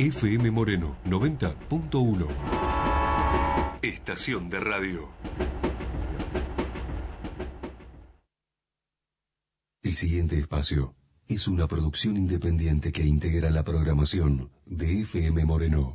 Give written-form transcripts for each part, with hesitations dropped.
FM Moreno 90.1. Estación de radio. El siguiente espacio es una producción independiente que integra la programación de FM Moreno.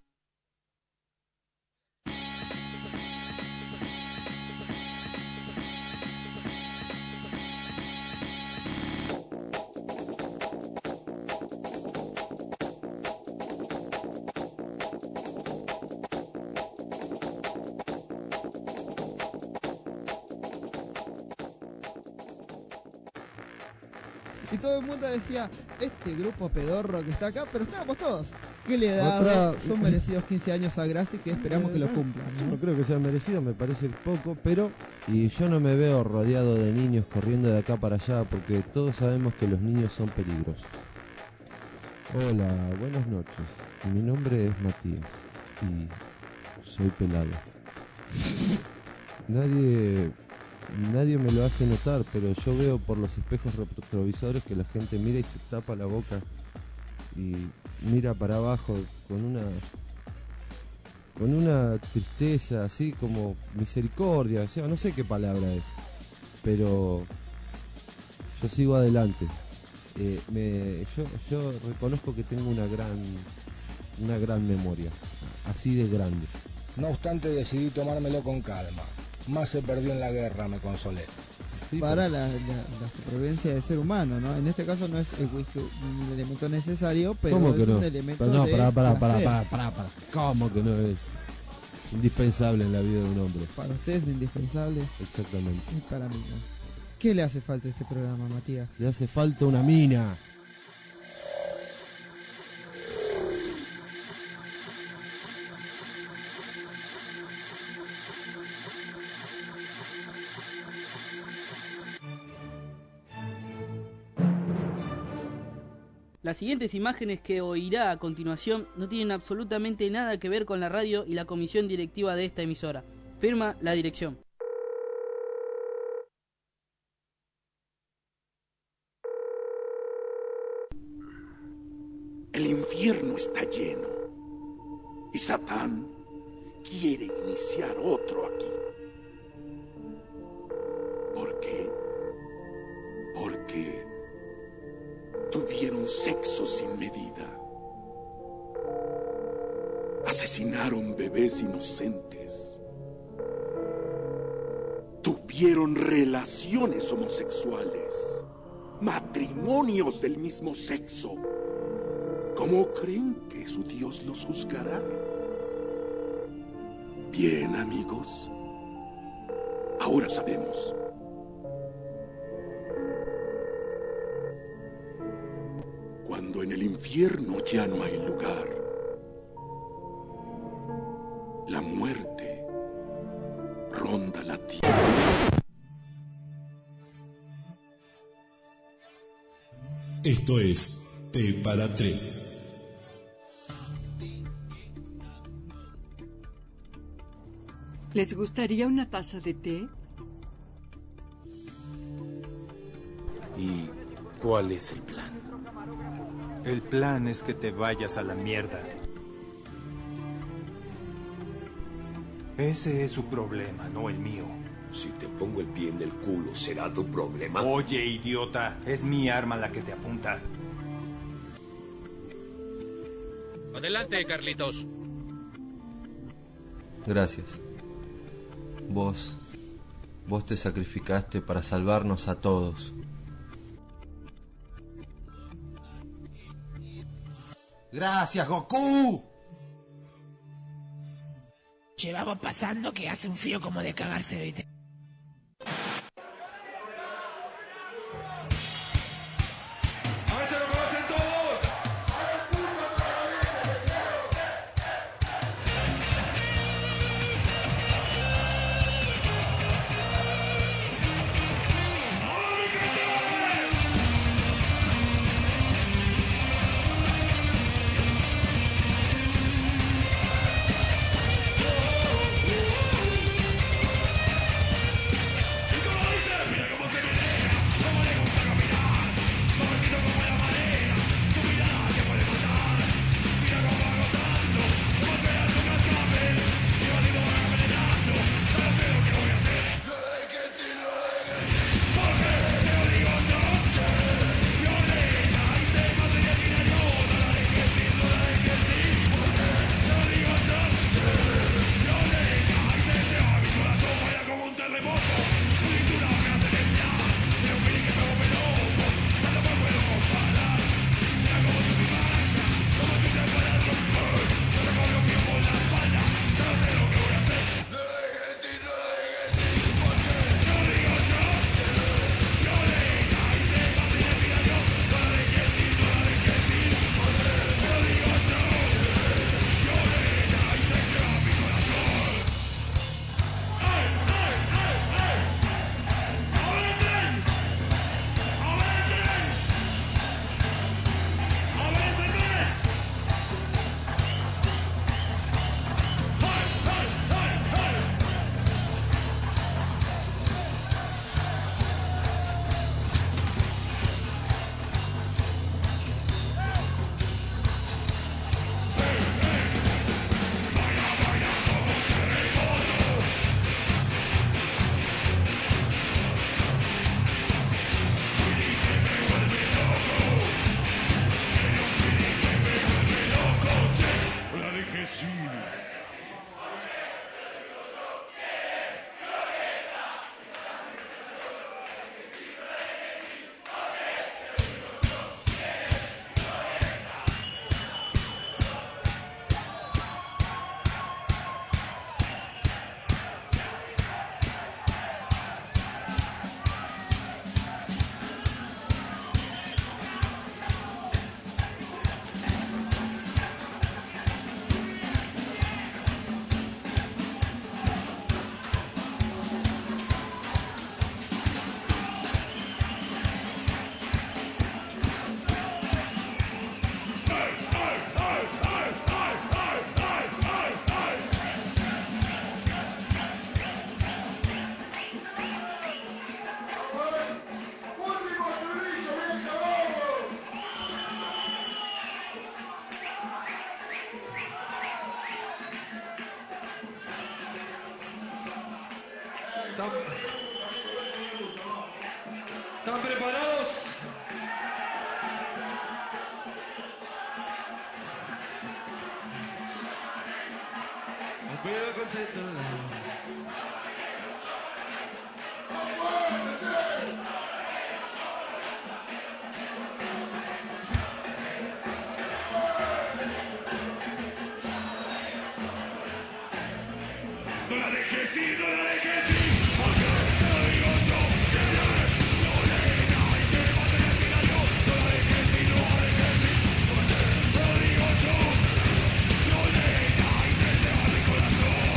Y todo el mundo decía, este grupo pedorro que está acá, pero estábamos todos. ¿Qué le ha dado? Son merecidos 15 años a Graci, que esperamos que lo cumplan, ¿no? Yo no creo que sea merecido, me parece poco, pero y yo no me veo rodeado de niños corriendo de acá para allá, porque todos sabemos que los niños son peligrosos. Hola, buenas noches. Mi nombre es Matías y soy pelado. Nadie me lo hace notar, pero yo veo por los espejos retrovisores que la gente mira y se tapa la boca y mira para abajo con una tristeza, así como misericordia, o sea, no sé qué palabra es, pero yo sigo adelante. Yo reconozco que tengo una gran memoria, así de grande. No obstante, decidí tomármelo con calma. Más se perdió en la guerra, me consolé. Sí, para la supervivencia del ser humano, ¿no? En este caso no es el whisky un elemento necesario, pero ¿cómo que es no? un elemento Pero no, de para. ¿Cómo que no es indispensable en la vida de un hombre? Para ustedes es indispensable. Exactamente. Y para mí no. ¿Qué le hace falta a este programa, Matías? Le hace falta una mina. Las siguientes imágenes que oirá a continuación no tienen absolutamente nada que ver con la radio y la comisión directiva de esta emisora. Firma la dirección. El infierno está lleno y Satán quiere iniciar otro aquí. ¿Por qué? Porque tuvieron sexo sin medida. Asesinaron bebés inocentes. Tuvieron relaciones homosexuales. Matrimonios del mismo sexo. ¿Cómo creen que su Dios los juzgará? Bien, amigos. Ahora sabemos. Cuando en el infierno ya no hay lugar, la muerte ronda la tierra. Esto es Té para Tres. ¿Les gustaría una taza de té? ¿Y cuál es el plan? El plan es que te vayas a la mierda. Ese es su problema, no el mío. Si te pongo el pie en el culo, ¿será tu problema? Oye, idiota, es mi arma la que te apunta. Adelante, Carlitos. Gracias. Vos te sacrificaste para salvarnos a todos. ¡Gracias, Goku! Llevamos pasando que hace un frío como de cagarse, ¿viste? ¿Están preparados? Cuidado con esto. No la dejes ir, no la dejes ir, porque te lo digo yo, que vienes, no le dejes y te va a tener final yo, no la dejes ir, no la dejes ir, porque te lo digo yo, no le dejes y te va mi corazón.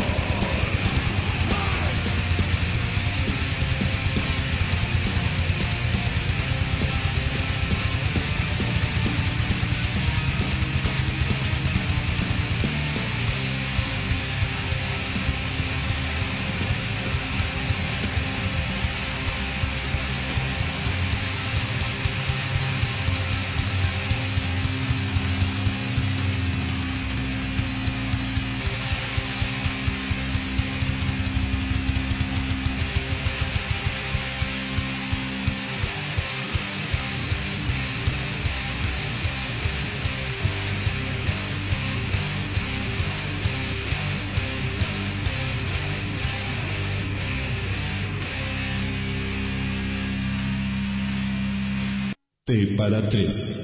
T para 3.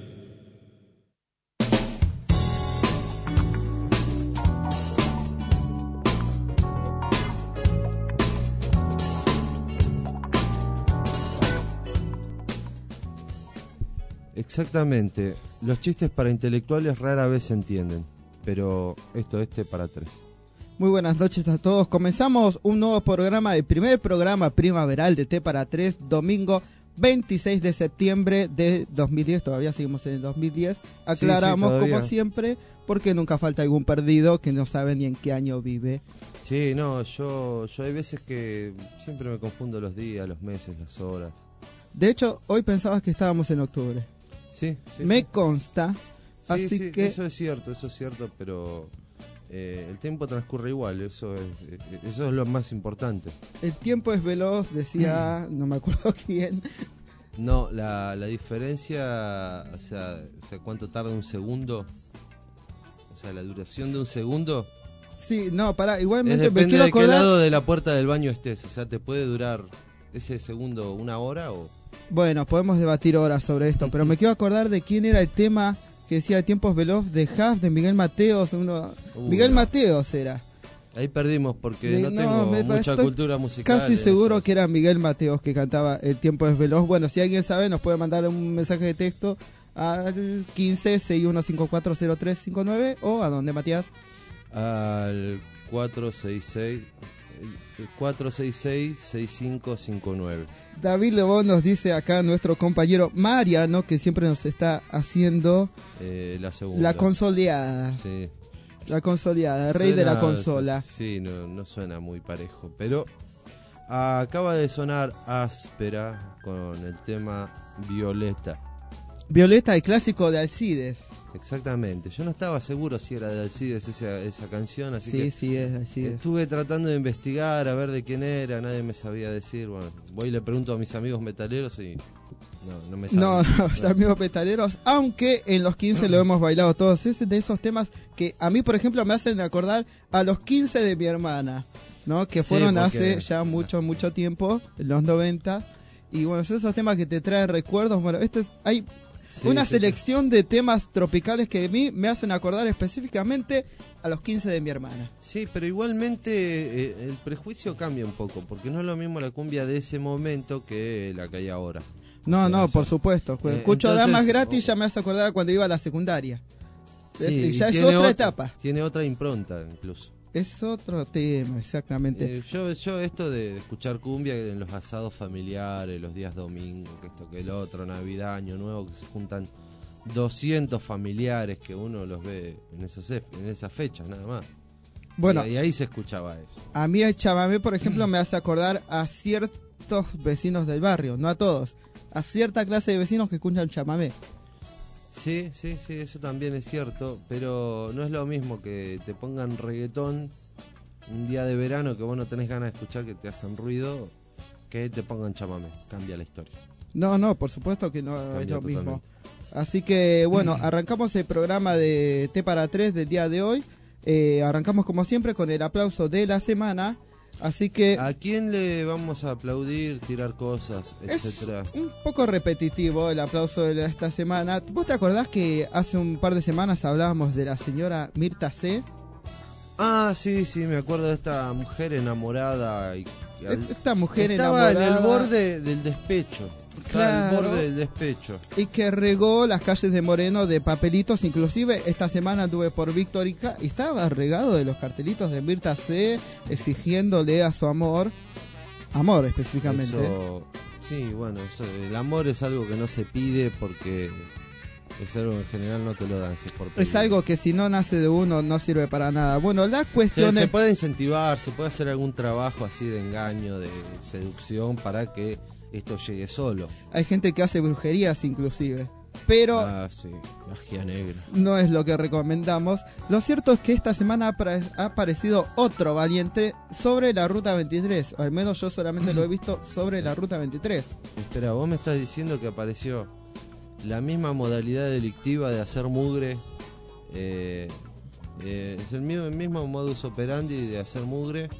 Exactamente. Los chistes para intelectuales rara vez se entienden, pero esto es T para 3. Muy buenas noches a todos. Comenzamos un nuevo programa, el primer programa primaveral de T para 3, domingo 26 de septiembre de 2010. Todavía seguimos en el 2010. Aclaramos, sí, como siempre, porque nunca falta algún perdido que no sabe ni en qué año vive. Sí, no, yo hay veces que siempre me confundo los días, los meses, las horas. De hecho, hoy pensabas que estábamos en octubre. Sí. Me consta. Sí, así sí, que eso es cierto, pero el tiempo transcurre igual, eso es lo más importante. El tiempo es veloz, decía, no me acuerdo quién. No, la diferencia, o sea, cuánto tarda un segundo, o sea, la duración de un segundo. Sí, no, pará, igualmente depende me quiero de acordar. qué lado de la puerta del baño estés, o sea, te puede durar ese segundo una hora o... Bueno, podemos debatir horas sobre esto, pero me quiero acordar de quién era el tema que decía Tiempos Veloz de Huff, de Miguel Mateos. Miguel Mateos era. Ahí perdimos porque no tengo mucha cultura musical. Casi seguro que era Miguel Mateos que cantaba El Tiempo es Veloz. Bueno, si alguien sabe nos puede mandar un mensaje de texto al 1561540359 o ¿a dónde, Matías? Al 466-6559. David Lebón nos dice acá nuestro compañero Mariano, que siempre nos está haciendo la consoleada. Sí. La consoleada, rey de la consola. Sí, no suena muy parejo, pero acaba de sonar Áspera con el tema Violeta. Violeta, el clásico de Alcides. Exactamente, yo no estaba seguro si era de Alcides esa canción, así que sí, es Alcides. Estuve tratando de investigar a ver de quién era, nadie me sabía decir. Bueno, voy y le pregunto a mis amigos metaleros y no me saben. No, amigos metaleros, aunque en los 15 lo hemos bailado todos. Es de esos temas que a mí, por ejemplo, me hacen acordar a los 15 de mi hermana, ¿no? Que fueron hace ya mucho tiempo, en los 90. Y bueno, son esos temas que te traen recuerdos. Bueno, hay una selección de temas tropicales que a mí me hacen acordar específicamente a los 15 de mi hermana. Sí, pero igualmente el prejuicio cambia un poco, porque no es lo mismo la cumbia de ese momento que la que hay ahora. No, por supuesto. Escucho Damas Gratis, ya me hace acordar cuando iba a la secundaria. Sí, ya es otra etapa. Tiene otra impronta incluso. Es otro tema, exactamente. Yo esto de escuchar cumbia en los asados familiares, los días domingos, que esto que el otro, Navidad, Año Nuevo, que se juntan 200 familiares que uno los ve en esas fechas nada más. Bueno, y ahí se escuchaba eso. A mí el chamamé, por ejemplo, me hace acordar a ciertos vecinos del barrio, no a todos, a cierta clase de vecinos que escuchan chamamé. Sí, eso también es cierto, pero no es lo mismo que te pongan reggaetón un día de verano que vos no tenés ganas de escuchar que te hacen ruido, que te pongan chamamé, cambia la historia. No, por supuesto que no Cambia es lo totalmente. mismo. Así que bueno, arrancamos el programa de T para 3 del día de hoy. Arrancamos como siempre con el aplauso de la semana. Así que ¿A quién le vamos a aplaudir, tirar cosas, es etcétera? un poco repetitivo el aplauso de esta semana. ¿Vos te acordás que hace un par de semanas hablábamos de la señora Mirta C? Ah, sí, me acuerdo de esta mujer enamorada. Esta mujer estaba enamorada. en el borde del despecho. Estaba al borde del despecho. Y que regó las calles de Moreno de papelitos. Inclusive esta semana anduve por Victorica y estaba regado de los cartelitos de Mirta C, exigiéndole a su amor específicamente. Eso, sí, bueno, el amor es algo que no se pide porque es algo que en general no te lo dan. Si es por pedir. Es algo que si no nace de uno no sirve para nada. Bueno, la cuestión se es... puede incentivar, se puede hacer algún trabajo así de engaño, de seducción para que esto llegue solo. Hay gente que hace brujerías inclusive, pero sí, magia negra. no es lo que recomendamos. Lo cierto es que esta semana ha aparecido otro valiente sobre la Ruta 23, o al menos yo solamente lo he visto sobre la Ruta 23. Espera, vos me estás diciendo que apareció la misma modalidad delictiva de hacer mugre, es el mismo modus operandi de hacer mugre,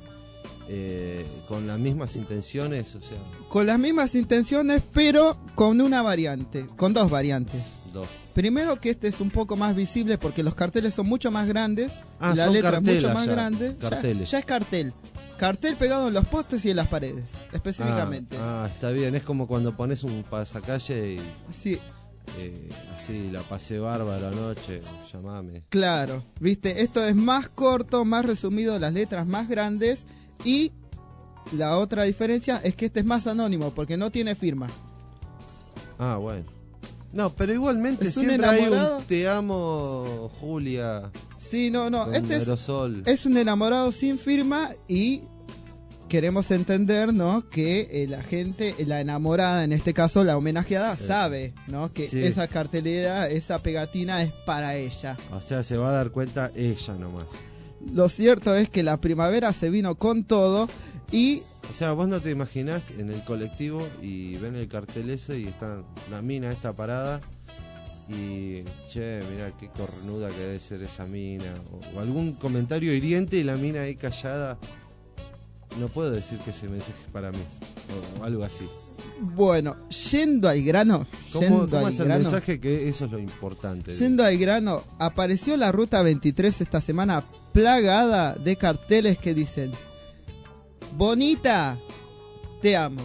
con las mismas intenciones, o sea... Con las mismas intenciones, pero con una variante, con dos variantes. Primero que este es un poco más visible porque los carteles son mucho más grandes, la son letra es mucho más ya, grande. carteles. Ya es cartel. Cartel pegado en los postes y en las paredes, específicamente. Está bien, es como cuando pones un pasacalle y... Sí. Así, la pasé bárbaro anoche, llamame. Claro, viste, esto es más corto, más resumido, las letras más grandes. Y la otra diferencia es que este es más anónimo porque no tiene firma. Ah, bueno. No, pero igualmente siempre hay un te amo, Julia. Sí, no. Este aerosol. es un enamorado sin firma y queremos entender, ¿no? Que la gente, la enamorada, en este caso la homenajeada, sabe, ¿no? Que esa cartelera, esa pegatina es para ella. O sea, se va a dar cuenta ella nomás. Lo cierto es que la primavera se vino con todo y... O sea, vos no te imaginás en el colectivo y ven el cartel ese y está la mina esta parada y... Che, mirá qué cornuda que debe ser esa mina. O algún comentario hiriente y la mina ahí callada. No puedo decir que ese mensaje es para mí. O algo así. Bueno, yendo al grano. ¿Cómo es el mensaje? Que eso es lo importante. Yendo al grano, apareció la Ruta 23 esta semana plagada de carteles que dicen: bonita, te amo.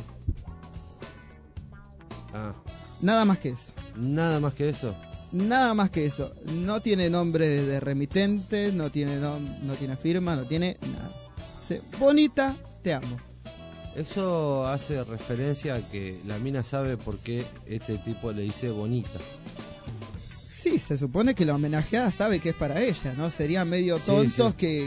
Nada más que eso. Nada más que eso. Nada más que eso. No tiene nombre de remitente, no tiene firma, no tiene nada. Dice: bonita, te amo. Eso hace referencia a que la mina sabe por qué este tipo le dice bonita. Sí, se supone que la homenajeada sabe que es para ella, ¿no? Sería medio tontos que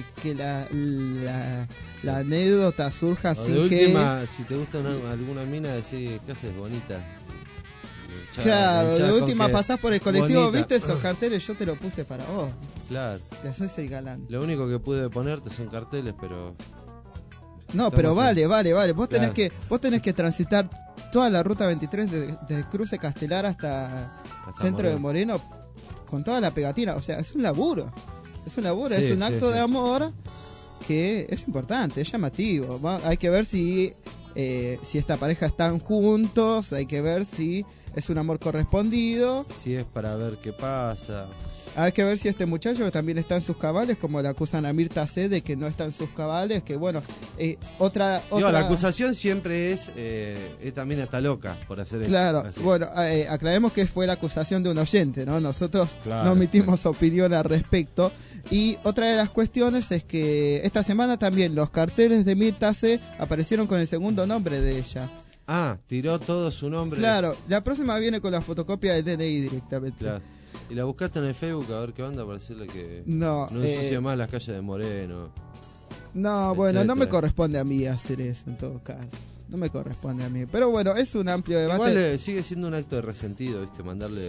la anécdota surja o sin de que... última, si te gusta alguna mina, decís, ¿qué haces? Bonita. Claro, de última pasás por el colectivo, bonita. ¿viste esos carteles? Yo te lo puse para vos. Claro. Te haces el galán. Lo único que pude ponerte son carteles, pero... No, pero vale. Vos tenés que transitar toda la Ruta 23 desde Cruce Castelar hasta Centro de Moreno con toda la pegatina. O sea, es un laburo. Es un acto de amor que es importante, es llamativo. Hay que ver si esta pareja están juntos, hay que ver si es un amor correspondido. Si es para ver qué pasa. Hay que ver si este muchacho también está en sus cabales, como le acusan a Mirta C de que no está en sus cabales, que bueno, otra... La acusación siempre es también está loca por hacer eso. Claro, así. Bueno, aclaremos que fue la acusación de un oyente, ¿no? Nosotros no emitimos opinión al respecto. Y otra de las cuestiones es que esta semana también los carteles de Mirta C aparecieron con el segundo nombre de ella. Ah, tiró todo su nombre. Claro, la próxima viene con la fotocopia del DNI directamente. Claro. ¿Y la buscaste en el Facebook a ver qué onda para decirle que no ensucie más las calles de Moreno? No, bueno, no me corresponde a mí hacer eso en todo caso. No me corresponde a mí. Pero bueno, es un amplio debate. Igual sigue siendo un acto de resentido, ¿viste?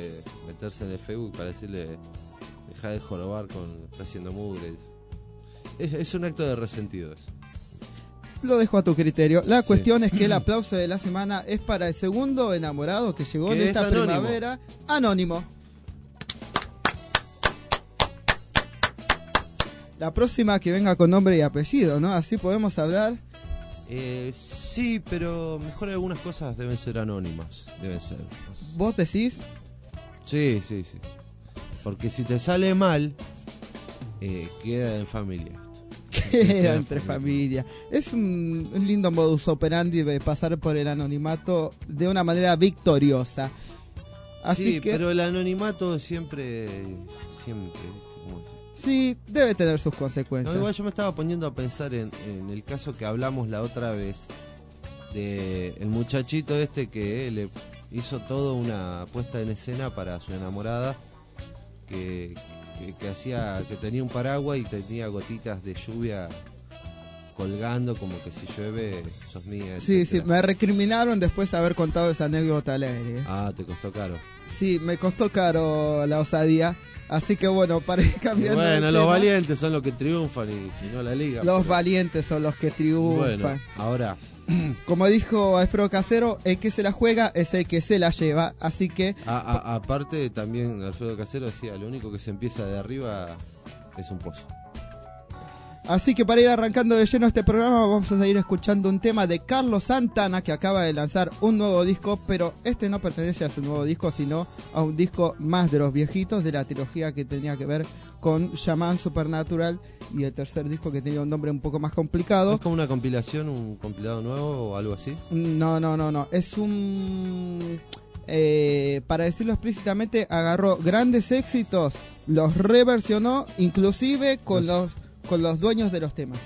Meterse en el Facebook para decirle deja de jorobar está haciendo mugre. Es un acto de resentido eso. Lo dejo a tu criterio. La cuestión es que el aplauso de la semana es para el segundo enamorado que llegó en esta primavera. Anónimo. La próxima que venga con nombre y apellido, ¿no? Así podemos hablar. Sí, pero mejor algunas cosas deben ser anónimas. Deben ser. ¿Vos decís? Sí. Porque si te sale mal, queda en familia. Queda entre familia. Es un lindo modus operandi de pasar por el anonimato de una manera victoriosa. Así sí, que, pero el anonimato siempre, ¿cómo es? Sí, debe tener sus consecuencias. No, igual yo me estaba poniendo a pensar en el caso que hablamos la otra vez de el muchachito este que le hizo toda una puesta en escena para su enamorada que tenía un paraguas y tenía gotitas de lluvia colgando como que si llueve sos mía. Sí, me recriminaron después de haber contado esa anécdota al aire. Ah, te costó caro. Sí, me costó caro la osadía. Así que bueno, para ir cambiando de tema, los valientes son los que triunfan y si no la liga. Los valientes son los que triunfan. Bueno, ahora, como dijo Alfredo Casero, el que se la juega es el que se la lleva. Así que aparte también Alfredo Casero decía, lo único que se empieza de arriba es un pozo. Así que para ir arrancando de lleno este programa vamos a seguir escuchando un tema de Carlos Santana que acaba de lanzar un nuevo disco, pero este no pertenece a su nuevo disco, sino a un disco más de los viejitos de la trilogía que tenía que ver con Shaman Supernatural y el tercer disco que tenía un nombre un poco más complicado. ¿Es como una compilación, un compilado nuevo o algo así? No. Es un... para decirlo explícitamente, agarró grandes éxitos, los reversionó, inclusive con los dueños de los temas.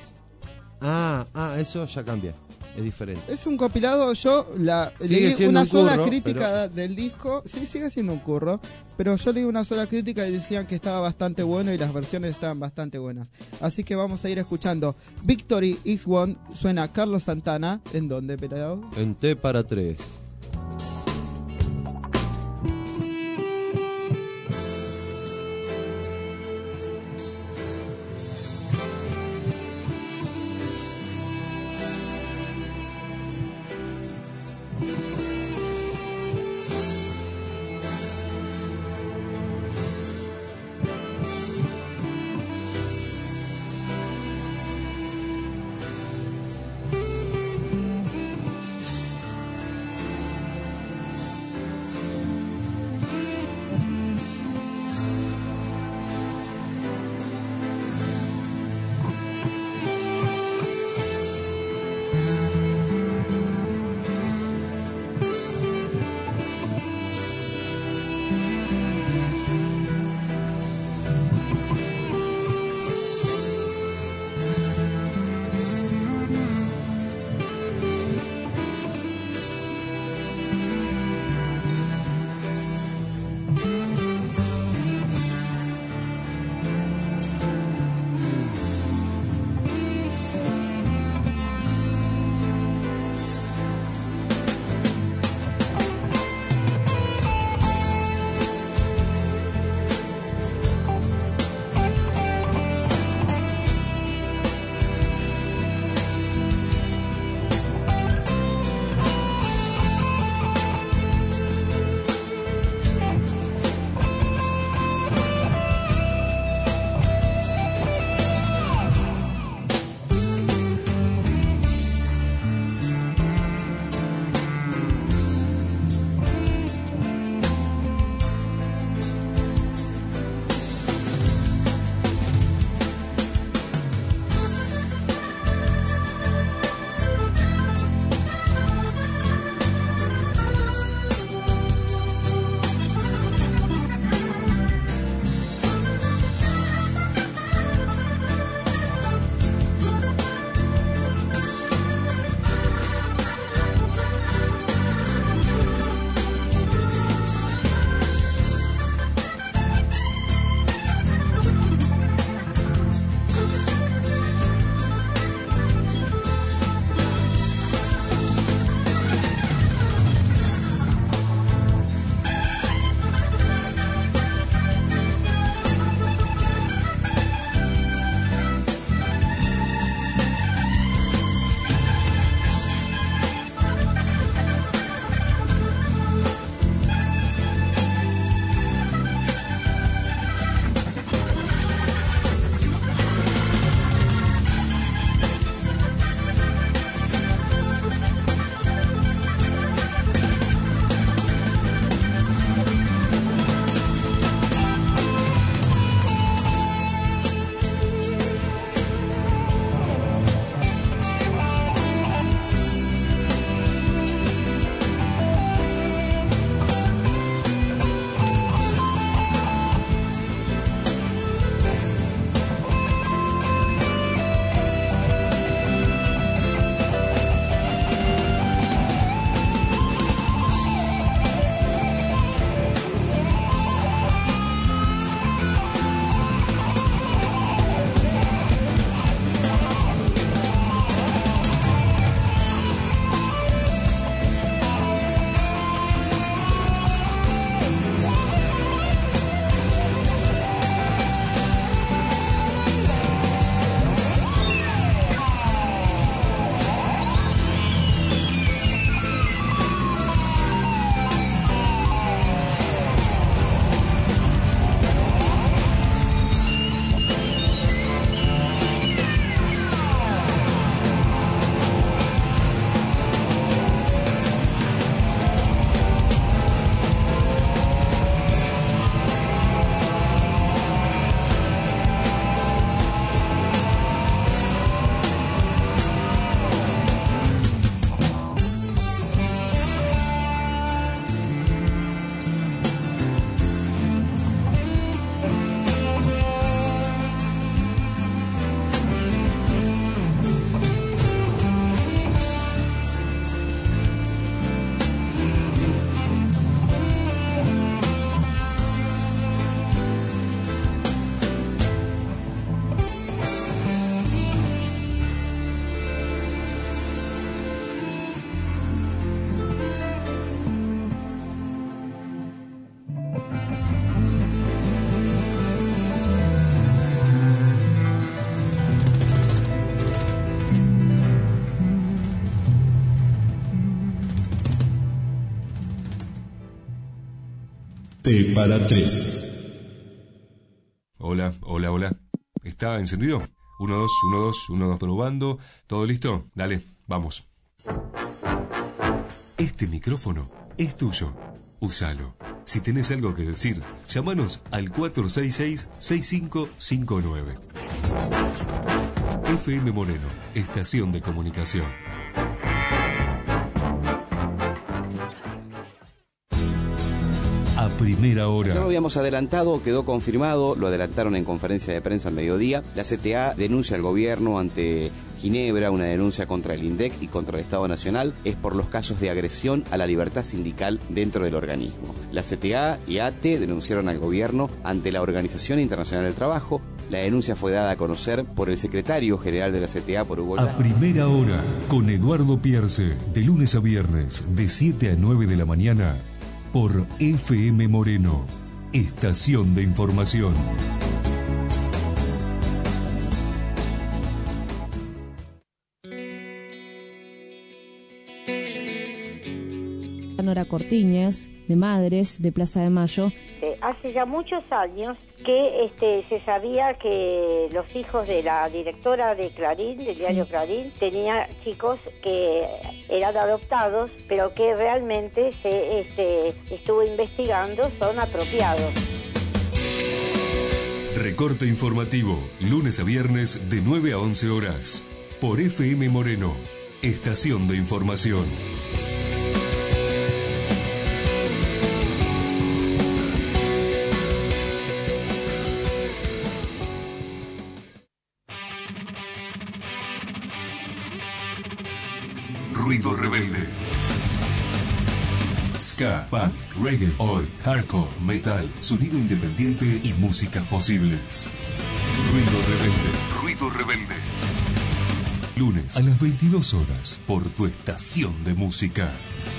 Eso ya cambia, es diferente. Es un compilado, yo leí una sola crítica del disco, sí, sigue siendo un curro, pero yo leí una sola crítica y decían que estaba bastante bueno y las versiones estaban bastante buenas. Así que vamos a ir escuchando Victory is One, suena Carlos Santana, ¿en dónde, pelado? En T para 3. T para 3. Hola. ¿Está encendido? 1, 2, 1, 2, 1, 2, probando. ¿Todo listo? Dale, vamos. Este micrófono es tuyo. Úsalo. Si tenés algo que decir, llámanos al 466-6559. FM Moreno, estación de comunicación. A primera hora. Ya lo habíamos adelantado, quedó confirmado, lo adelantaron en conferencia de prensa al mediodía. La CTA denuncia al gobierno ante Ginebra, una denuncia contra el INDEC y contra el Estado Nacional, es por los casos de agresión a la libertad sindical dentro del organismo. La CTA y ATE denunciaron al gobierno ante la Organización Internacional del Trabajo. La denuncia fue dada a conocer por el secretario general de la CTA, por Hugo. A primera hora, con Eduardo Pierce, de lunes a viernes, de 7 a 9 de la mañana, por FM Moreno, estación de información. Nora Cortiñas, de Madres, de Plaza de Mayo. Hace ya muchos años que se sabía que los hijos de la directora de Clarín, del diario Clarín, tenía chicos que eran adoptados, pero que realmente se estuvo investigando, son apropiados. Recorte informativo, lunes a viernes de 9 a 11 horas, por FM Moreno, estación de información. Ruido rebelde. Ska, punk, reggae, oi, hardcore, metal, sonido independiente y músicas posibles. Ruido rebelde. Lunes a las 22 horas por tu estación de música.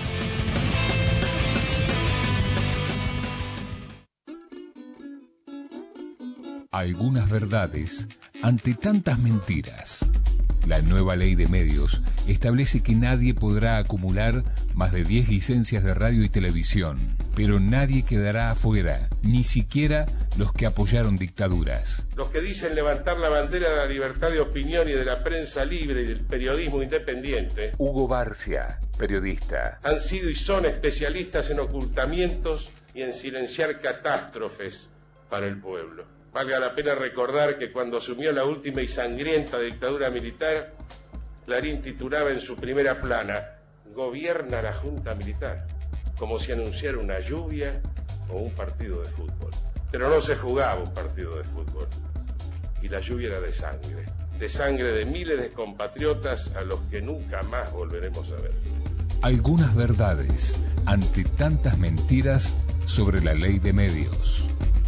Algunas verdades ante tantas mentiras. La nueva ley de medios establece que nadie podrá acumular más de 10 licencias de radio y televisión, pero nadie quedará afuera, ni siquiera los que apoyaron dictaduras. Los que dicen levantar la bandera de la libertad de opinión y de la prensa libre y del periodismo independiente. Hugo Barcia, periodista. Han sido y son especialistas en ocultamientos y en silenciar catástrofes para el pueblo. Valga la pena recordar que cuando asumió la última y sangrienta dictadura militar, Clarín titulaba en su primera plana: "Gobierna la Junta Militar", como si anunciara una lluvia o un partido de fútbol. Pero no se jugaba un partido de fútbol, y la lluvia era de sangre de miles de compatriotas a los que nunca más volveremos a ver. Algunas verdades ante tantas mentiras sobre la ley de medios.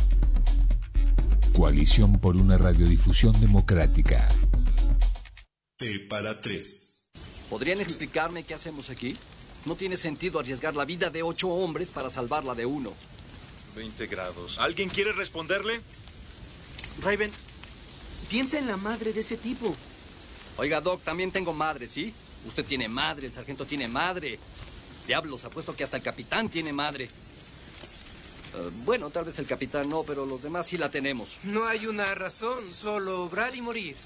Coalición por una radiodifusión democrática. T para 3. ¿Podrían explicarme qué hacemos aquí? No tiene sentido arriesgar la vida de 8 hombres para salvarla de 1. 20 grados. ¿Alguien quiere responderle? Raven, piensa en la madre de ese tipo. Oiga, Doc, también tengo madre, ¿sí? Usted tiene madre, el sargento tiene madre. Diablos, apuesto que hasta el capitán tiene madre. Bueno, tal vez el capitán no, pero los demás sí la tenemos. No hay una razón, solo obrar y morir.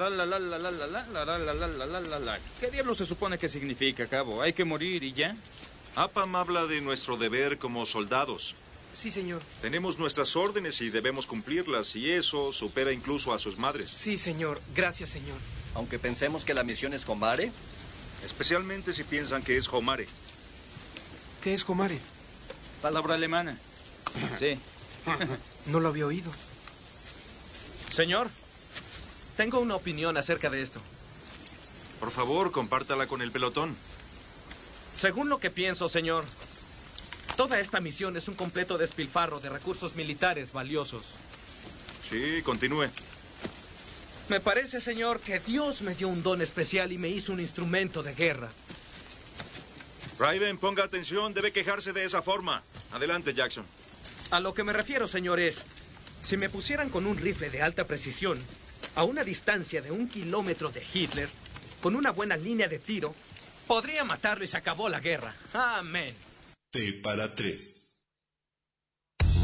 ¿Qué diablos se supone que significa, cabo? ¿Hay que morir y ya? APAM habla de nuestro deber como soldados. Sí, señor. Tenemos nuestras órdenes y debemos cumplirlas, y eso supera incluso a sus madres. Sí, señor. Gracias, señor. Aunque pensemos que la misión es Homare. Especialmente si piensan que es Homare. ¿Qué es Homare? Palabra alemana. Sí. No lo había oído. Señor, tengo una opinión acerca de esto. Por favor, compártala con el pelotón. Según lo que pienso, señor, toda esta misión es un completo despilfarro de recursos militares valiosos. Sí, continúe. Me parece, señor, que Dios me dio un don especial y me hizo un instrumento de guerra. Raven, ponga atención, debe quejarse de esa forma. Adelante, Jackson. A lo que me refiero, señor, es... Si me pusieran con un rifle de alta precisión, a una distancia de 1 kilómetro de Hitler, con una buena línea de tiro, podría matarlo y se acabó la guerra. Amén. T para 3.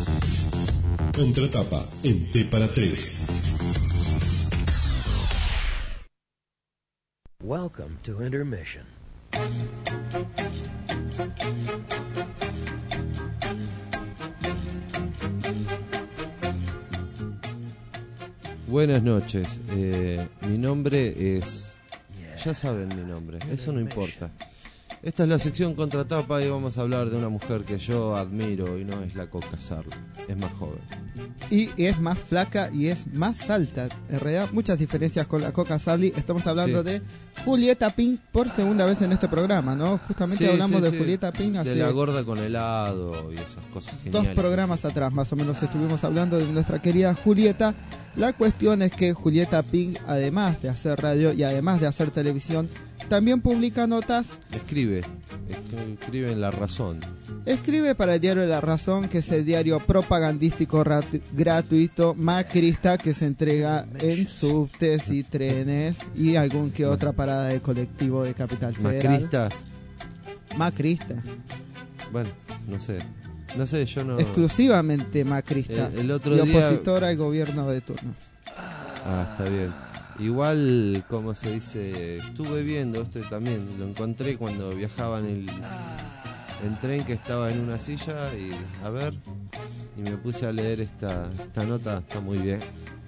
Contratapa en T para 3. Welcome to intermission. Buenas noches, mi nombre es... Ya saben mi nombre, eso no importa. Esta es la sección Contratapa y vamos a hablar de una mujer que yo admiro y no es la Coca Sarli, es más joven. Y es más flaca y es más alta. En realidad, muchas diferencias con la Coca Sarli. Estamos hablando de Julieta Pink por segunda vez en este programa, ¿no? Justamente hablamos de Julieta Pink hace... De la gorda con helado y esas cosas geniales. 2 programas atrás, más o menos, estuvimos hablando de nuestra querida Julieta. La cuestión es que Julieta Pink, además de hacer radio y además de hacer televisión, también publica notas. Escribe en La Razón. Escribe para el diario La Razón, que es el diario propagandístico gratuito macrista que se entrega en subtes y trenes y algún que otra parada de colectivo de Capital Federal. Macrista. Bueno, no sé, yo no... Exclusivamente macrista. El otro y día... opositor al gobierno de turno. Ah, está bien. Igual, como se dice, estuve viendo esto también, lo encontré cuando viajaba en tren, que estaba en una silla y me puse a leer esta nota, está muy bien.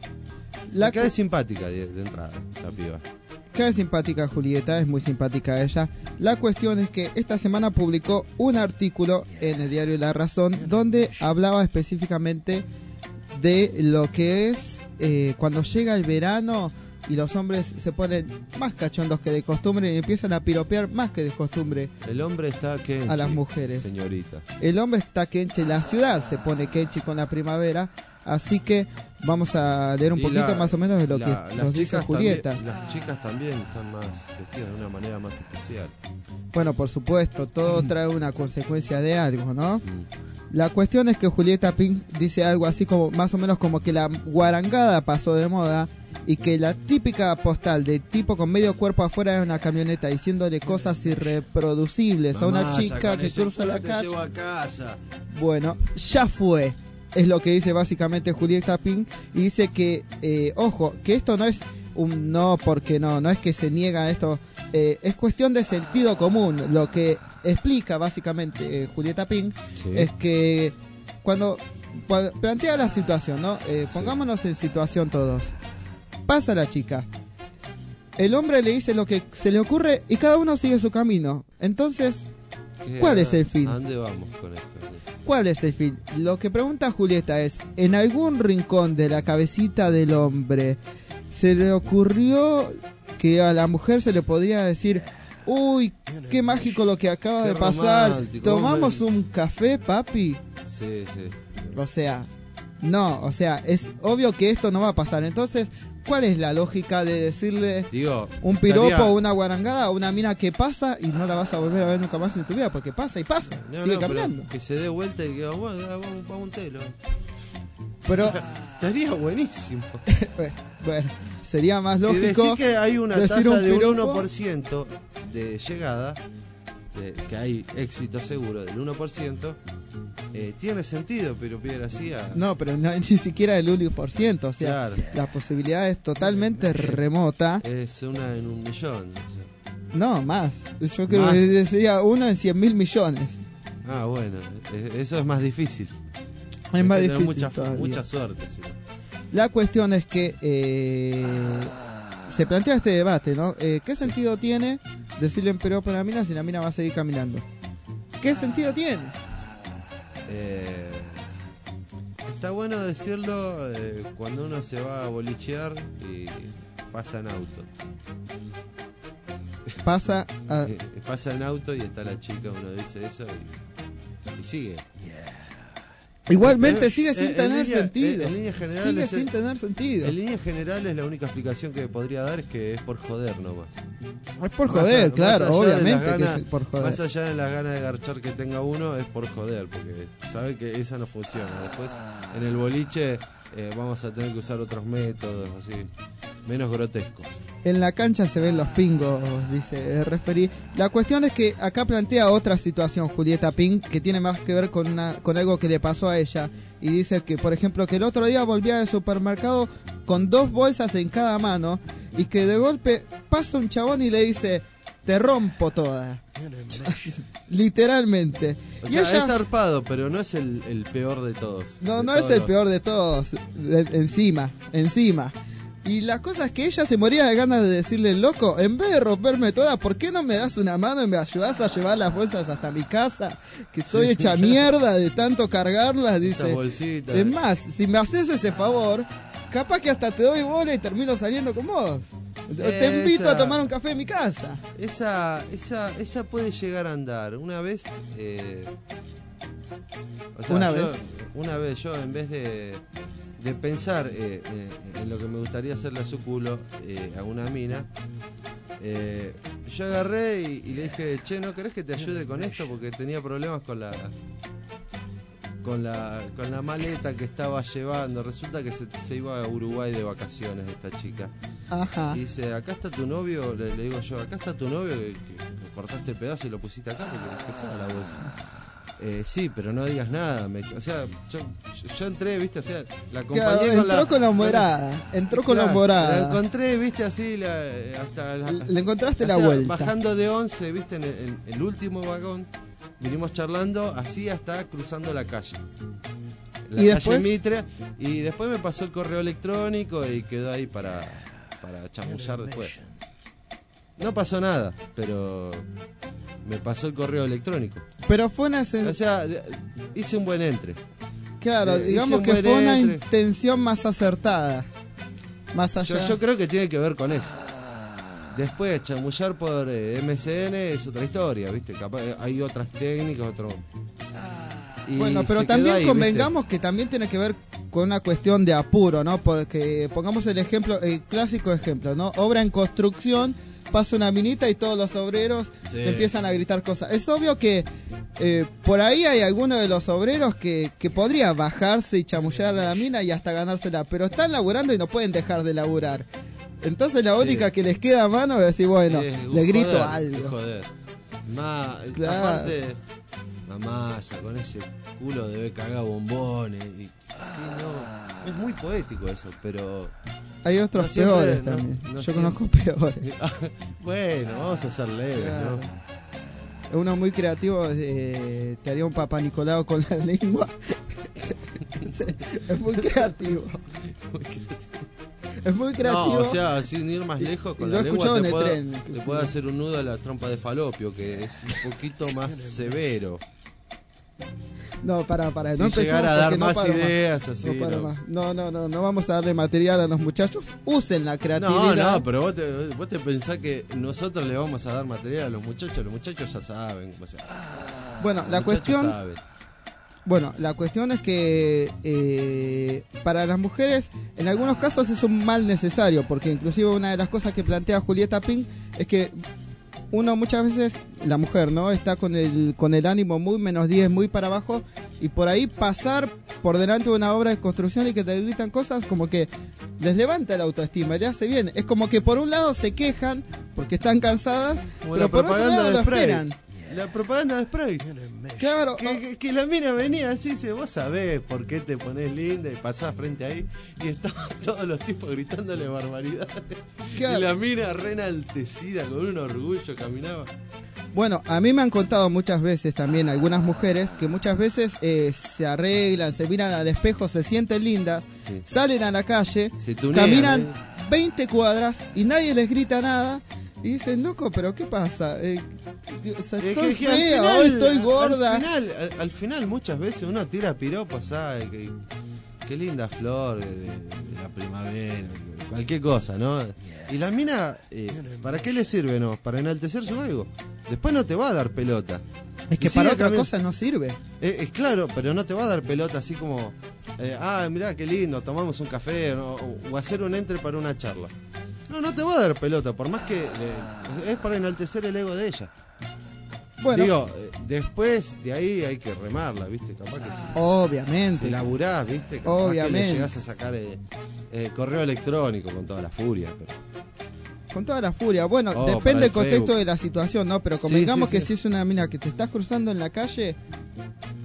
Cae simpática de entrada, esta piba. Cae simpática Julieta, es muy simpática ella. La cuestión es que esta semana publicó un artículo en el diario La Razón donde hablaba específicamente de lo que es cuando llega el verano y los hombres se ponen más cachondos que de costumbre y empiezan a piropear más que de costumbre. El hombre está kenchi, a las mujeres. Señorita. El hombre está kenchi, la ciudad se pone kenchi con la primavera, así que vamos a leer un poquito más o menos de lo que nos dice Julieta. Las chicas también están más vestidas de una manera más especial. Bueno, por supuesto, todo trae una consecuencia de algo, ¿no? La cuestión es que Julieta Pink dice algo así como, más o menos como que la guarangada pasó de moda y que la típica postal de tipo con medio cuerpo afuera de una camioneta diciéndole cosas irreproducibles a una chica que cruza la calle. Te llevo a casa. Bueno, ya fue. Es lo que dice básicamente Julieta Pink y dice que, ojo, que esto no es un no porque no es que se niega esto, es cuestión de sentido común. Lo que explica básicamente Julieta Pink es que cuando plantea la situación, ¿no? Pongámonos en situación todos. Pasa la chica, el hombre le dice lo que se le ocurre y cada uno sigue su camino. Entonces, ¿cuál es el fin? ¿A dónde vamos con esto? ¿Cuál es el fin? Lo que pregunta Julieta es, ¿en algún rincón de la cabecita del hombre se le ocurrió que a la mujer se le podría decir, uy, qué mágico lo que acaba de pasar, tomamos un café, papi? Sí. O sea, no, es obvio que esto no va a pasar. Entonces, ¿cuál es la lógica de decirle un piropo o una guarangada a una mina que pasa y no la vas a volver a ver nunca más en tu vida? Porque pasa y pasa, sigue caminando. Que se dé vuelta y que vamos a un telo. Pero estaría buenísimo. Bueno, sería más lógico. Si decís que hay una tasa de un 1% de llegada, que hay éxito seguro del 1%, tiene sentido, pero piedra así No, pero ni siquiera el 1%, o sea, la posibilidad es totalmente remota. Es una en 1 millón. No, más. Yo creo que sería 1 en 100.000 millones. Ah, bueno, eso es más difícil. Es más difícil. Mucha suerte. Sí. La cuestión es que se plantea este debate, ¿no? ¿Qué sentido tiene decirle un piropo a la mina si la mina va a seguir caminando? ¿Qué sentido tiene? Está bueno decirlo cuando uno se va a bolichear y pasa en auto. Pasa en auto y está la chica, uno dice eso y sigue. Igualmente sigue sin tener sentido. En líneas generales sigue sin tener sentido. En líneas generales la única explicación que podría dar es que es por joder nomás. Es por joder, claro, obviamente que es por joder. Más allá de las ganas de garchar que tenga uno, es por joder, porque sabe que esa no funciona. Después en el boliche vamos a tener que usar otros métodos así, menos grotescos. En la cancha se ven los pingos, dice el referí. La cuestión es que acá plantea otra situación Julieta Pink que tiene más que ver con algo que le pasó a ella. y dice que, por ejemplo, que el otro día volvía del supermercado con 2 bolsas en cada mano y que de golpe pasa un chabón y le dice, te rompo toda. Literalmente. O y sea, ella, es zarpado, pero no es el peor de todos. No es el peor de todos. Encima. Y la cosa es que ella se moría de ganas de decirle, loco, en vez de romperme toda, ¿por qué no me das una mano y me ayudas a llevar las bolsas hasta mi casa? Que estoy hecha mierda de tanto cargarlas, dice. Es más, si me haces ese favor, capaz que hasta te doy bola y termino saliendo con vos. Te invito a tomar un café en mi casa. Esa puede llegar a andar. Una vez... Una vez yo, en vez de pensar en lo que me gustaría hacerle a su culo a una mina, yo agarré y le dije, che, ¿no querés que te ayude con esto? Porque tenía problemas con la maleta que estaba llevando. Resulta que se iba a Uruguay de vacaciones esta chica. Ajá. Y dice, acá está tu novio, le digo yo, acá está tu novio que cortaste el pedazo y lo pusiste acá porque es pesada la bolsa. Sí, pero no digas nada. Me dice, o sea, yo entré, viste, o sea, la acompañé con la morada. Entró con la morada. La encontré, viste, así, le encontraste la sea, vuelta. Bajando de 11, viste, en el último vagón, vinimos charlando así hasta cruzando la calle. La calle Mitre, y después me pasó el correo electrónico y quedó ahí para chamullar después. No pasó nada, pero me pasó el correo electrónico. Pero fue una... O sea, hice un buen entre. Claro, digamos que fue una intención más acertada. Más allá. Yo creo que tiene que ver con eso. Después, chamullar por MSN es otra historia, ¿viste? Capaz hay otras técnicas, Bueno, pero también ahí, convengamos, ¿viste? Que también tiene que ver con una cuestión de apuro, ¿no? Porque pongamos el ejemplo, el clásico ejemplo, ¿no? Obra en construcción, pasa una minita y todos los obreros te empiezan a gritar cosas. Es obvio que por ahí hay alguno de los obreros que podría bajarse y chamullar a la mina y hasta ganársela, pero están laburando y no pueden dejar de laburar. Entonces la única que les queda a mano es decir, bueno, le grito algo. Joder. Claro. Aparte, mamá, con ese culo debe cagar bombones. Es muy poético eso, pero... Hay otros peores también. Yo conozco peores. Bueno, vamos a ser leves, claro. ¿no? Uno muy creativo te haría un Papá Nicolau con la lengua. Es muy creativo. Es muy creativo. No, o sea, sin ir más lejos, con la lengua te puede hacer un nudo a la trompa de falopio, que es un poquito más severo. No, para, no llegar a dar más ideas más. así. No vamos a darle material a los muchachos. Usen la creatividad. No, pero vos te pensás que nosotros le vamos a dar material a los muchachos ya saben. O sea, bueno, la cuestión es que para las mujeres en algunos casos es un mal necesario, porque inclusive una de las cosas que plantea Julieta Pink es que uno muchas veces, la mujer, ¿no? Está con el ánimo muy -10, muy para abajo, y por ahí pasar por delante de una obra de construcción y que te gritan cosas como que les levanta la autoestima, le hace bien. Es como que por un lado se quejan porque están cansadas, pero por otro lado lo esperan. La propaganda de Spray. Claro. Que la mina venía así, dice, vos sabés por qué te ponés linda, y pasás frente ahí y estaban todos los tipos gritándole barbaridades. Claro. Y la mina re enaltecida, con un orgullo, caminaba. Bueno, a mí me han contado muchas veces también algunas mujeres que muchas veces se arreglan, se miran al espejo, se sienten lindas, salen a la calle, caminan 20 cuadras y nadie les grita nada. Y dicen, loco, pero ¿qué pasa? Estoy fea, hoy estoy gorda. Al final muchas veces uno tira piropos, ¿sabes? Qué linda flor de la primavera, cualquier cosa, ¿no? Y la mina, ¿para qué le sirve, no? Para enaltecer su ego. Después no te va a dar pelota. Es que para otra cosa no sirve. Es claro, pero no te va a dar pelota así como, mirá qué lindo, tomamos un café, ¿no? O hacer un entre para una charla. No te va a dar pelota, por más que es para enaltecer el ego de ella. Bueno, digo, después de ahí hay que remarla, ¿viste? Capaz que obviamente. Si laburás, ¿viste? Capaz obviamente. Que le llegás a sacar el correo electrónico con toda la furia. Pero... Con toda la furia. Bueno, depende del contexto de la situación, ¿no? Pero convengamos que si es una mina que te estás cruzando en la calle,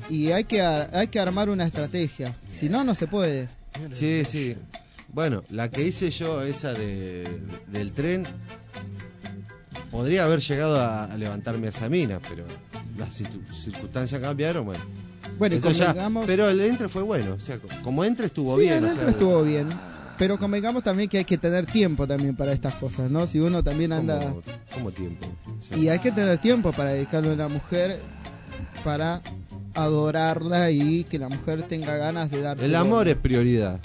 y hay que armar una estrategia. Si no, no se puede. Sí, sí. Bueno, la que hice yo, esa del tren, podría haber llegado a levantarme a esa mina, pero las circunstancias cambiaron, bueno. Bueno, y convengamos... Pero el entre fue bueno, o sea, como entre estuvo bien. El entre estuvo bien, pero convengamos también que hay que tener tiempo también para estas cosas, ¿no? Si uno también anda... ¿Cómo tiempo? O sea, y hay que tener tiempo para dedicarle a una mujer, para adorarla y que la mujer tenga ganas de darte... El amor es prioridad.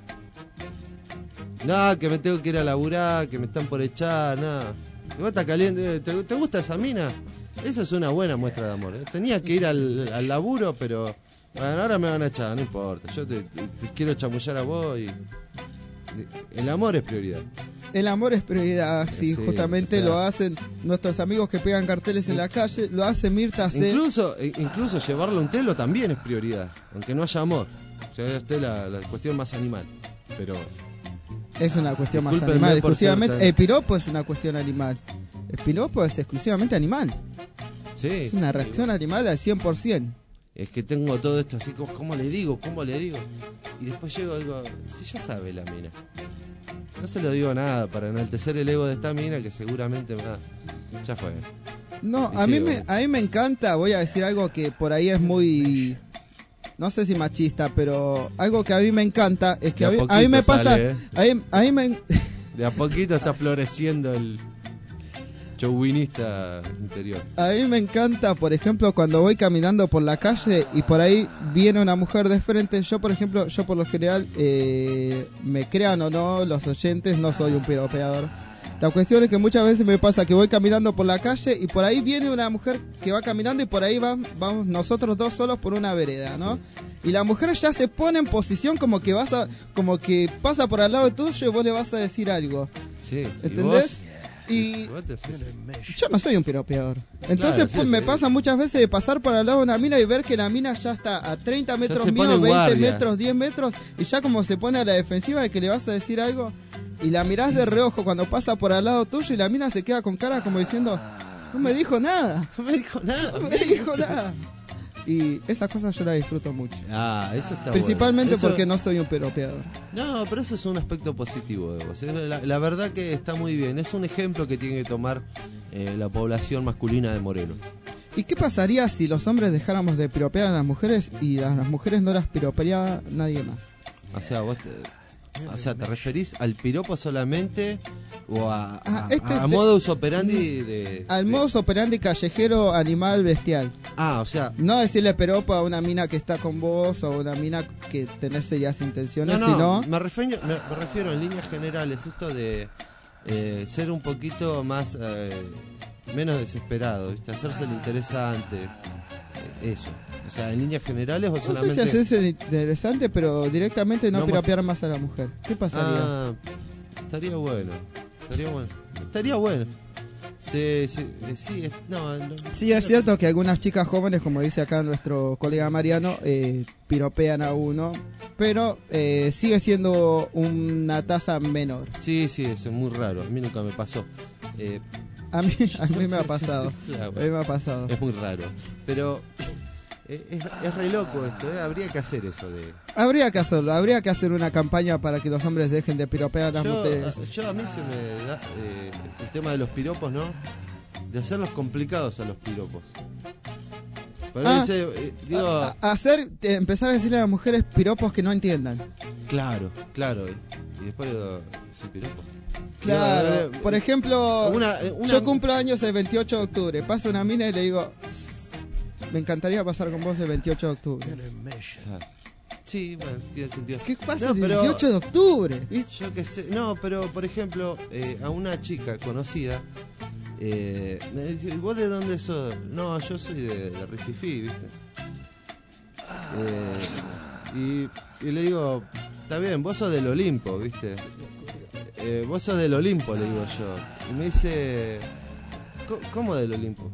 No, que me tengo que ir a laburar, que me están por echar, nada. Que vos estás caliente, ¿te gusta esa mina? Esa es una buena muestra de amor. Tenía que ir al laburo, pero bueno, ahora me van a echar, no importa. Yo te quiero chamullar a vos y... El amor es prioridad. El amor es prioridad, sí, justamente, o sea, lo hacen nuestros amigos que pegan carteles en la calle, lo hace Mirta C. Incluso llevarlo a un telo también es prioridad, aunque no haya amor. O sea, esta es la cuestión más animal, pero... Es una cuestión más animal, exclusivamente. El piropo es una cuestión animal. El piropo es exclusivamente animal. Sí. Es una reacción animal al 100%. Es que tengo todo esto así, ¿cómo le digo? Y después llego y digo, si ya sabe la mina. No se lo digo nada para enaltecer el ego de esta mina que seguramente ya fue. No, a mí me encanta, voy a decir algo que por ahí es muy... No sé si machista, pero algo que a mí me encanta es que a mí me pasa... De a poquito está floreciendo el chauvinista interior. A mí me encanta, por ejemplo, cuando voy caminando por la calle y por ahí viene una mujer de frente. Yo, por ejemplo, por lo general, me crean o no los oyentes, no soy un piropeador. La cuestión es que muchas veces me pasa que voy caminando por la calle y por ahí viene una mujer que va caminando y por ahí vamos nosotros dos solos por una vereda, ¿no? Sí. Y la mujer ya se pone en posición como que pasa por al lado tuyo y vos le vas a decir algo. Sí. ¿Entendés? Y yo no soy un piropeador. Entonces claro, me pasa muchas veces de pasar por al lado de una mina y ver que la mina ya está a 30 metros mío, 20 metros, 10 metros, y ya como se pone a la defensiva de que le vas a decir algo, y la mirás de reojo cuando pasa por al lado tuyo y la mina se queda con cara como diciendo, no me dijo nada. Y esas cosas yo las disfruto mucho. Eso está principalmente bueno. Porque no soy un piropeador. No, pero eso es un aspecto positivo de vos. La verdad que está muy bien. Es un ejemplo que tiene que tomar la población masculina de Moreno. ¿Y qué pasaría si los hombres dejáramos de piropear a las mujeres y las mujeres no las piropearía nadie más? O sea, ¿te referís al piropo solamente o a modus operandi al modus operandi callejero, animal, bestial? O sea... No decirle piropo a una mina que está con vos o a una mina que tenés serias intenciones, sino... Me refiero en líneas generales, esto de ser un poquito más... menos desesperado, ¿viste? Hacerse el interesante, eso. O sea, en líneas generales o solamente... No sé si hacerse el interesante, pero directamente no piropear más a la mujer. ¿Qué pasaría? Estaría bueno. Sí, es cierto que algunas chicas jóvenes, como dice acá nuestro colega Mariano, piropean a uno, pero sigue siendo una tasa menor. Sí, es muy raro. A mí nunca me pasó. A mí me ha pasado. Claro. A mí me ha pasado. Es muy raro. Pero es re loco esto, Habría que hacer eso Habría que hacerlo. Habría que hacer una campaña para que los hombres dejen de piropear a las mujeres. A mí se me da el tema de los piropos, ¿no? De hacerlos complicados a los piropos. Empezar a decirle a las mujeres piropos que no entiendan. Claro. Y después es un piropo. Claro, por ejemplo, yo cumplo años el 28 de octubre. Pasa una mina y le digo, me encantaría pasar con vos el 28 de octubre. Sí, bueno, tiene sentido. ¿Qué pasa el 28 de octubre? Yo qué sé. No, pero por ejemplo, a una chica conocida me dice, ¿y vos de dónde sos? No, yo soy de Rififí, ¿viste? Y le digo, está bien, vos sos del Olimpo, ¿viste? Vos sos del Olimpo, le digo yo. Y me dice, ¿cómo del Olimpo?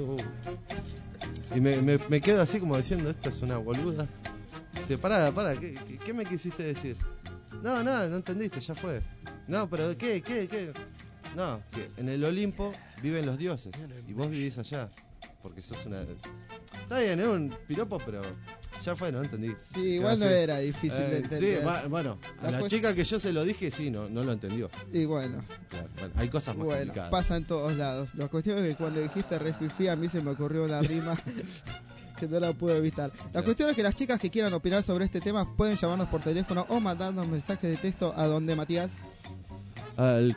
Y me quedo así como diciendo, esta es una boluda. Dice, pará, ¿qué me quisiste decir? No entendiste, ya fue. No, pero ¿qué? No, que en el Olimpo viven los dioses y vos vivís allá, porque sos una... Está bien, es un piropo, pero ya fue, ¿no? Entendí. Sí, igual no era difícil de entender. Sí, bueno, a la chica que yo se lo dije, sí, no lo entendió. Y bueno. Claro, hay cosas más complicadas. Pasa en todos lados. La cuestión es que cuando dijiste re fifí, a mí se me ocurrió una rima que no la pude evitar. La cuestión es que las chicas que quieran opinar sobre este tema pueden llamarnos por teléfono o mandarnos mensajes de texto. ¿A dónde, Matías? Al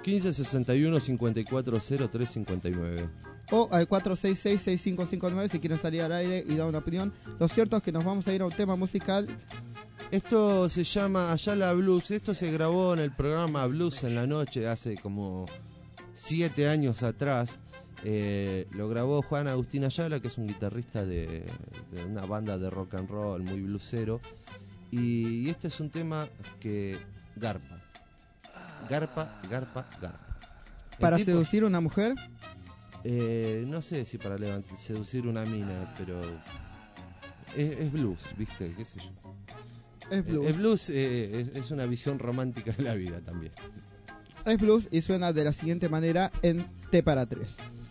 1561-540359. O al 466-6559 si quieren salir al aire y dar una opinión. Lo cierto es que nos vamos a ir a un tema musical. Esto se llama Ayala Blues. Esto se grabó en el programa Blues en la Noche hace como 7 años atrás. Lo grabó Juan Agustín Ayala, que es un guitarrista de una banda de rock and roll muy bluesero. Y este es un tema que garpa. Garpa. ¿Para seducir a una mujer? No sé si para seducir una mina, pero es blues, ¿viste? ¿Qué sé yo? Es blues. Es blues, es una visión romántica de la vida también. Es blues y suena de la siguiente manera en T para 3.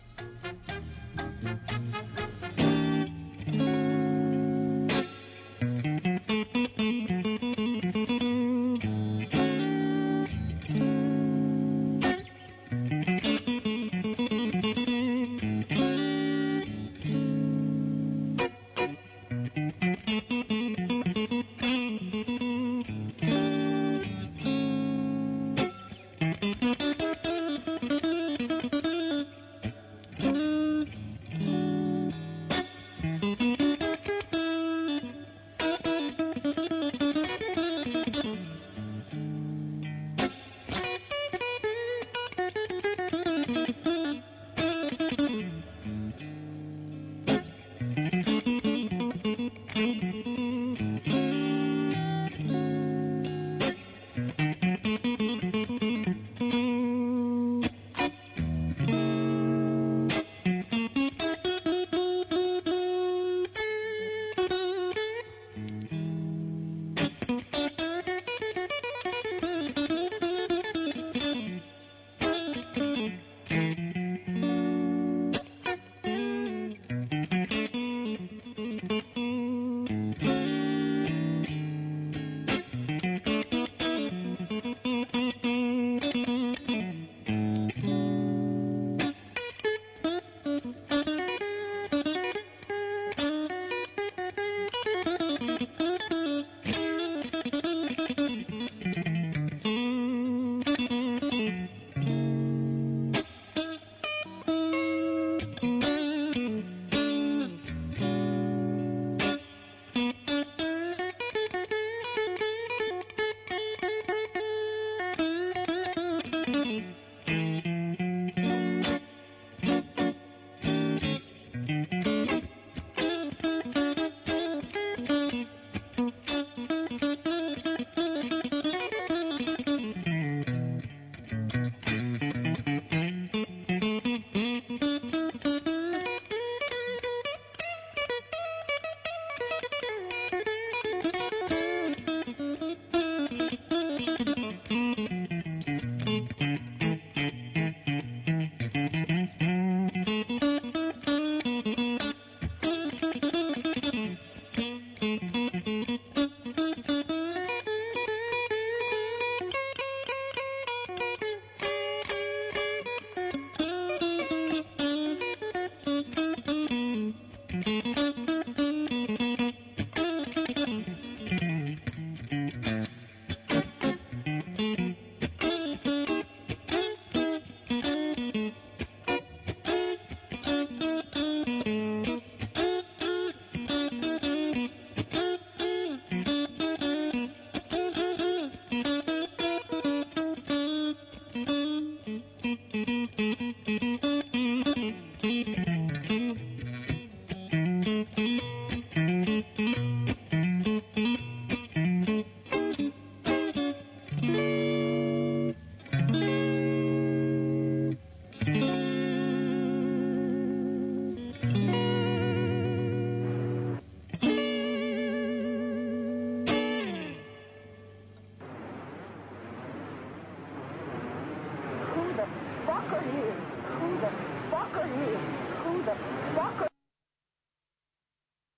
you? Who the fuck are you? Who the fuck are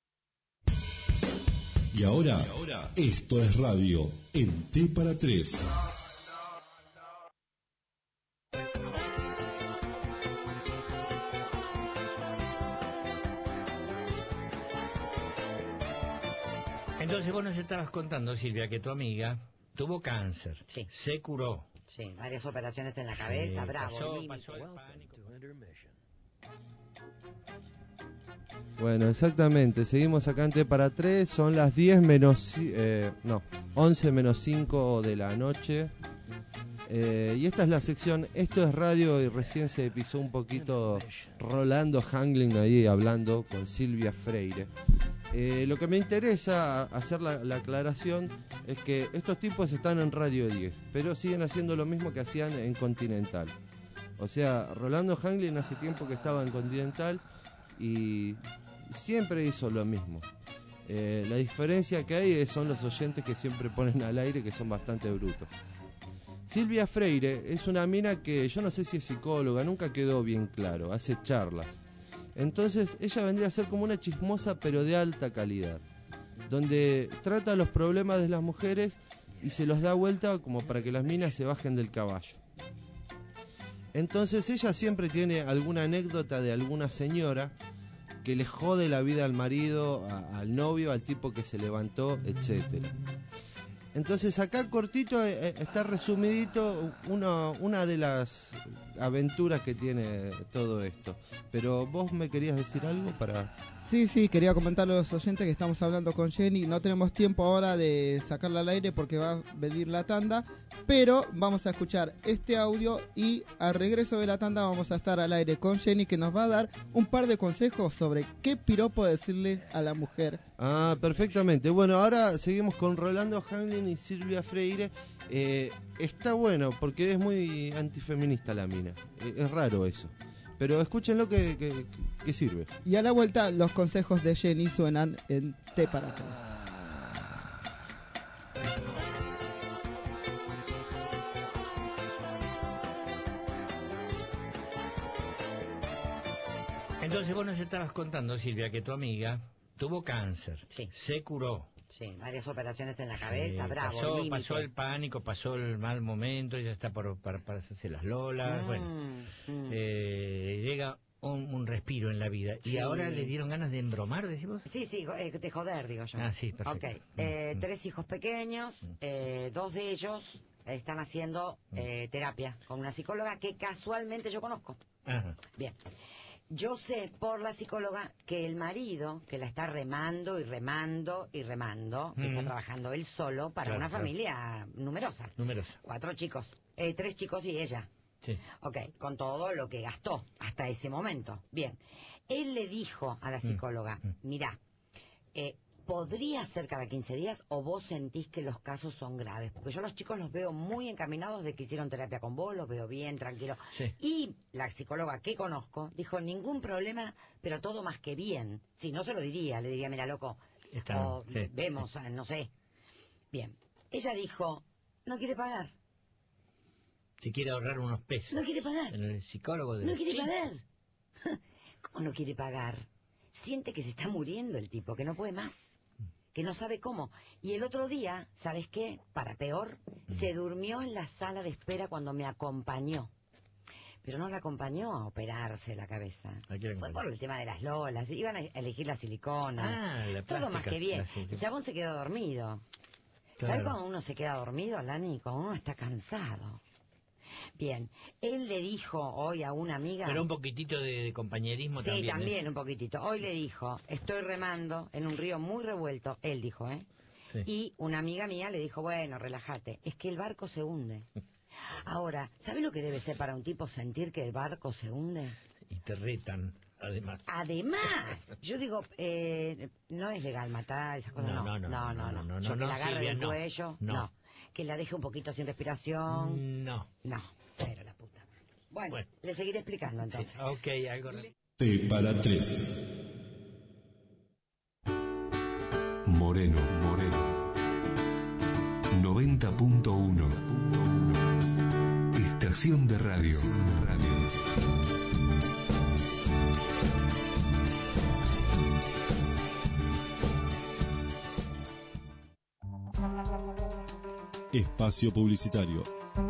Y ahora, esto es radio en T para 3. Entonces vos nos estabas contando, Silvia, que tu amiga tuvo cáncer. Sí. Se curó. Sí, varias operaciones en la cabeza, bravo. Pasó el pánico. Bueno, exactamente. Seguimos acá en T para 3. Son las 10 menos... 11 menos 5 de la noche. Y esta es la sección Esto es Radio, y recién se pisó un poquito Rolando Hanglin ahí hablando con Silvia Freire. Lo que me interesa hacer la aclaración es que estos tipos están en Radio 10, pero siguen haciendo lo mismo que hacían en Continental. O sea, Rolando Hanglin hace tiempo que estaba en Continental y siempre hizo lo mismo. La diferencia que hay son los oyentes que siempre ponen al aire, que son bastante brutos. Silvia Freire es una mina que yo no sé si es psicóloga, nunca quedó bien claro, hace charlas. Entonces ella vendría a ser como una chismosa pero de alta calidad, donde trata los problemas de las mujeres y se los da vuelta como para que las minas se bajen del caballo. Entonces ella siempre tiene alguna anécdota de alguna señora que le jode la vida al marido, al novio, al tipo que se levantó, etcétera. Entonces acá cortito está resumidito una de las aventuras que tiene todo esto. Pero vos me querías decir algo para... Sí, quería comentarle a los oyentes que estamos hablando con Jenny. No tenemos tiempo ahora de sacarla al aire porque va a venir la tanda, pero vamos a escuchar este audio y al regreso de la tanda vamos a estar al aire con Jenny, que nos va a dar un par de consejos sobre qué piropo decirle a la mujer. Ah, perfectamente. Bueno, ahora seguimos con Rolando Hanglin y Silvia Freire. Está bueno porque es muy antifeminista la mina. Es raro eso. Pero escúchenlo que sirve. Y a la vuelta, los consejos de Jenny suenan en T para 3. Entonces vos nos estabas contando, Silvia, que tu amiga tuvo cáncer. Sí. Se curó. Sí, varias operaciones en la cabeza, bravo. Pasó el pánico, pasó el mal momento, ya está para hacerse las lolas. Llega un respiro en la vida. Sí. ¿Y ahora le dieron ganas de embromar, decimos? Sí, de joder, digo yo. Ah, sí, perfecto. Ok, 3 hijos pequeños, 2 de ellos están haciendo terapia con una psicóloga que casualmente yo conozco. Ajá. Bien. Yo sé por la psicóloga que el marido, que la está remando, que está trabajando él solo para una familia numerosa. 4 chicos, 3 chicos y ella. Sí. Ok, con todo lo que gastó hasta ese momento. Bien, él le dijo a la psicóloga, mirá, ¿podría ser cada 15 días o vos sentís que los casos son graves? Porque yo a los chicos los veo muy encaminados de que hicieron terapia con vos, los veo bien, tranquilos. Sí. Y la psicóloga que conozco dijo, ningún problema, pero todo más que bien. Si no se lo diría, le diría, mira, loco, vemos, no sé. Bien, ella dijo, no quiere pagar. Si quiere ahorrar unos pesos. No quiere pagar. El psicólogo de... No quiere pagar. ¿Cómo no quiere pagar? Siente que se está muriendo el tipo, que no puede más. Que no sabe cómo. Y el otro día, ¿sabes qué? Para peor, se durmió en la sala de espera cuando me acompañó. Pero no la acompañó a operarse la cabeza. Fue por el tema de las lolas. Iban a elegir la silicona. La todo más que bien. El chabón se quedó dormido. Claro. ¿Sabes cuando uno se queda dormido, Lani? Cuando uno está cansado. Bien, él le dijo hoy a una amiga... Pero un poquitito de compañerismo también. Sí, también un poquitito. Hoy le dijo, estoy remando en un río muy revuelto. Él dijo, Sí. Y una amiga mía le dijo, bueno, relájate, es que el barco se hunde. Ahora, ¿sabes lo que debe ser para un tipo sentir que el barco se hunde? Y te retan, además. Además, yo digo, no es legal matar esas cosas, no. Yo que la agarre del cuello, no. Que la deje un poquito sin respiración. No. Pero la puta madre. Bueno, le seguiré explicando entonces. Sí, ok, algo... T para 3. Moreno. 90.1. Estación de radio. espacio publicitario.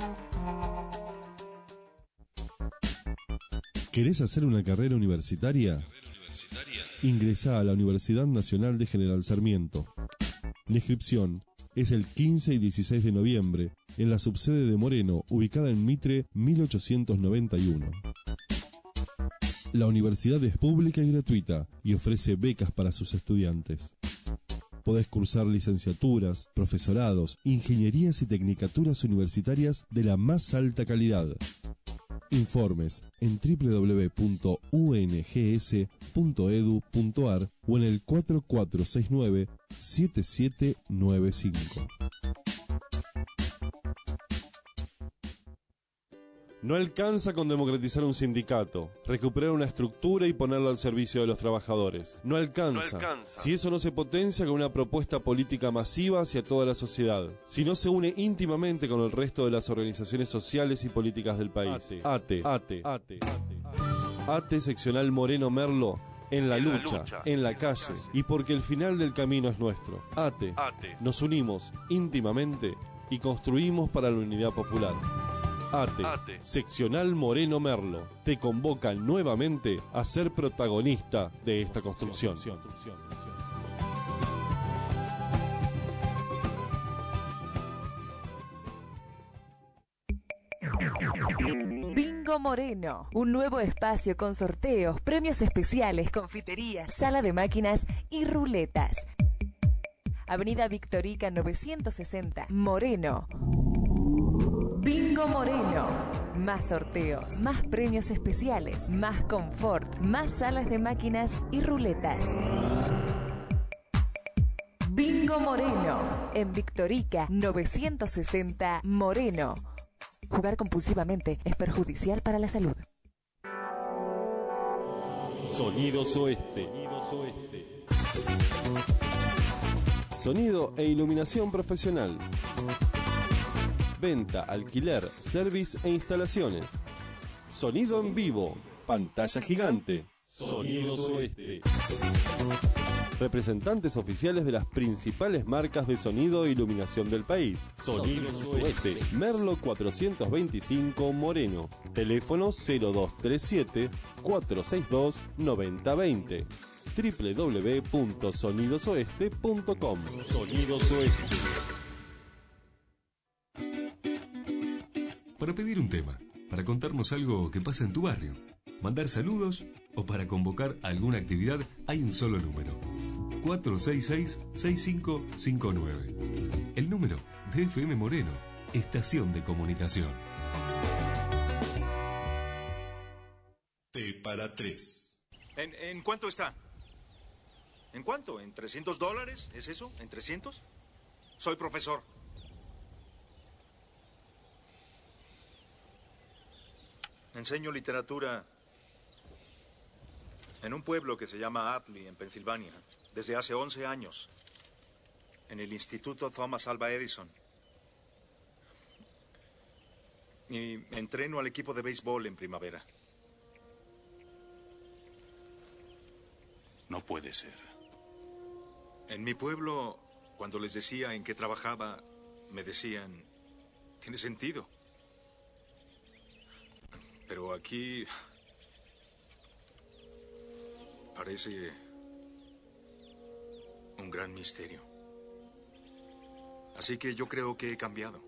¿Querés hacer una carrera universitaria? Ingresá a la Universidad Nacional de General Sarmiento. La inscripción es el 15 y 16 de noviembre en la subsede de Moreno, ubicada en Mitre 1891. La universidad es pública y gratuita y ofrece becas para sus estudiantes. Podés cursar licenciaturas, profesorados, ingenierías y tecnicaturas universitarias de la más alta calidad. Informes en www.ungs.edu.ar o en el 4469-7795. No alcanza con democratizar un sindicato, recuperar una estructura y ponerlo al servicio de los trabajadores. No alcanza. Si eso no se potencia con una propuesta política masiva hacia toda la sociedad. Si no se une íntimamente con el resto de las organizaciones sociales y políticas del país. ATE seccional Moreno Merlo. En la lucha, en la calle, y porque el final del camino es nuestro. ATE. Nos unimos íntimamente y construimos para la unidad popular. ATE, seccional Moreno Merlo, te convoca nuevamente a ser protagonista de esta construcción. Bingo Moreno, un nuevo espacio con sorteos, premios especiales, confiterías, sala de máquinas y ruletas. Avenida Victorica 960, Moreno. Bingo Moreno. Más sorteos, más premios especiales, más confort, más salas de máquinas y ruletas. Bingo Moreno. En Victorica 960, Moreno. Jugar compulsivamente es perjudicial para la salud. Sonidos Oeste. Sonido e iluminación profesional. Venta, alquiler, service e instalaciones. Sonido en vivo. Pantalla gigante. Sonidos Oeste. Representantes oficiales de las principales marcas de sonido e iluminación del país. Sonidos Oeste. Merlo 425 Moreno. Teléfono 0237 462 9020. www.sonidosoeste.com. Sonidos Oeste. Para pedir un tema, para contarnos algo que pasa en tu barrio, mandar saludos o para convocar alguna actividad, hay un solo número: 466-6559. El número de FM Moreno, estación de comunicación. T para 3. ¿En cuánto está? ¿En cuánto? ¿En $300? ¿Es eso? ¿En 300? Soy profesor. Enseño literatura en un pueblo que se llama Atlee, en Pensilvania, desde hace 11 años, en el Instituto Thomas Alva Edison. Y entreno al equipo de béisbol en primavera. No puede ser. En mi pueblo, cuando les decía en qué trabajaba, me decían, tiene sentido. Pero aquí parece un gran misterio. Así que yo creo que he cambiado.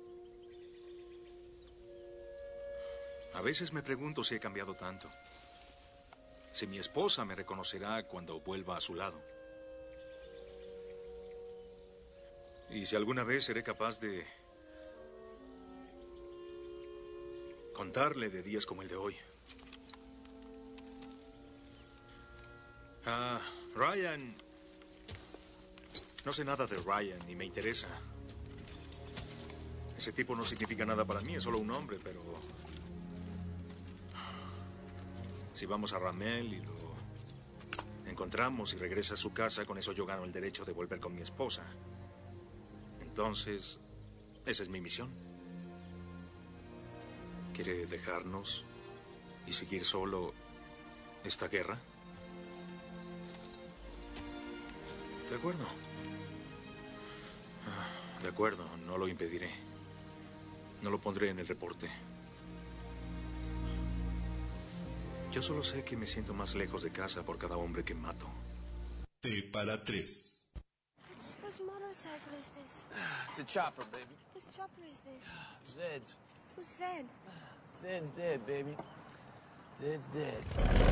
A veces me pregunto si he cambiado tanto. Si mi esposa me reconocerá cuando vuelva a su lado. Y si alguna vez seré capaz de contarle de días como el de hoy. Ryan. No sé nada de Ryan, ni me interesa. Ese tipo no significa nada para mí, es solo un hombre, pero... Si vamos a Ramel y lo encontramos y regresa a su casa, con eso yo gano el derecho de volver con mi esposa. Entonces, esa es mi misión. ¿Quiere dejarnos y seguir solo esta guerra? De acuerdo. De acuerdo, no lo impediré. No lo pondré en el reporte. Yo solo sé que me siento más lejos de casa por cada hombre que mato. T para 3. Whose motorcycle is this? It's a chopper, baby. Whose chopper is this? Zed's. Who's Zed? Zed's dead, baby. Zed's dead.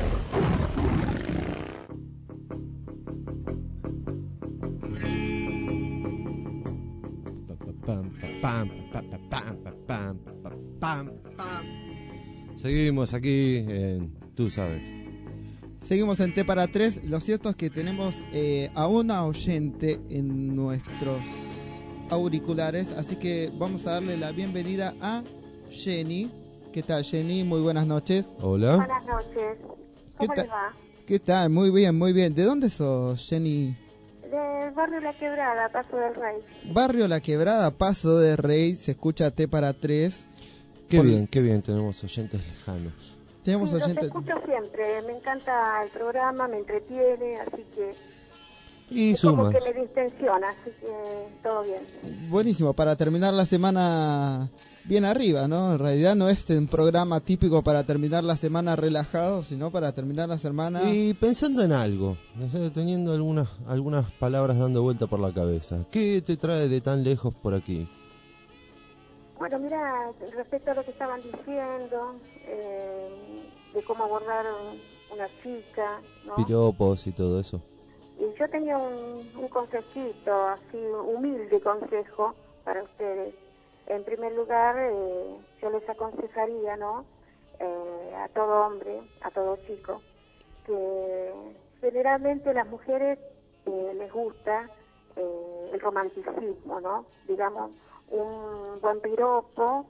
Seguimos aquí en Tú Sabes. Seguimos en T para 3. Lo cierto es que tenemos a una oyente en nuestros auriculares, así que vamos a darle la bienvenida a Jenny. ¿Qué tal, Jenny? Muy buenas noches. Hola. Buenas noches. ¿Cómo les va? ¿Qué tal? Muy bien, muy bien. ¿De dónde sos, Jenny? Del barrio La Quebrada, Paso del Rey. Barrio La Quebrada, Paso del Rey. Se escucha T para 3. Qué bien, tenemos oyentes lejanos. Tenemos oyentes. Los escucho siempre, me encanta el programa, me entretiene, así que... Y es como sumas. que me distensiona, así que todo bien. Buenísimo, para terminar la semana bien arriba, ¿no? En realidad no es un programa típico para terminar la semana relajado, sino para terminar la semana... Y pensando en algo, teniendo algunas palabras dando vuelta por la cabeza. ¿Qué te trae de tan lejos por aquí? Bueno, mira, respecto a lo que estaban diciendo, de cómo abordar una chica, ¿no? Piropos y todo eso. Y yo tenía un consejito, así, humilde consejo para ustedes. En primer lugar, yo les aconsejaría, ¿no? A todo hombre, a todo chico, que generalmente a las mujeres les gusta el romanticismo, ¿no? Digamos, un buen piropo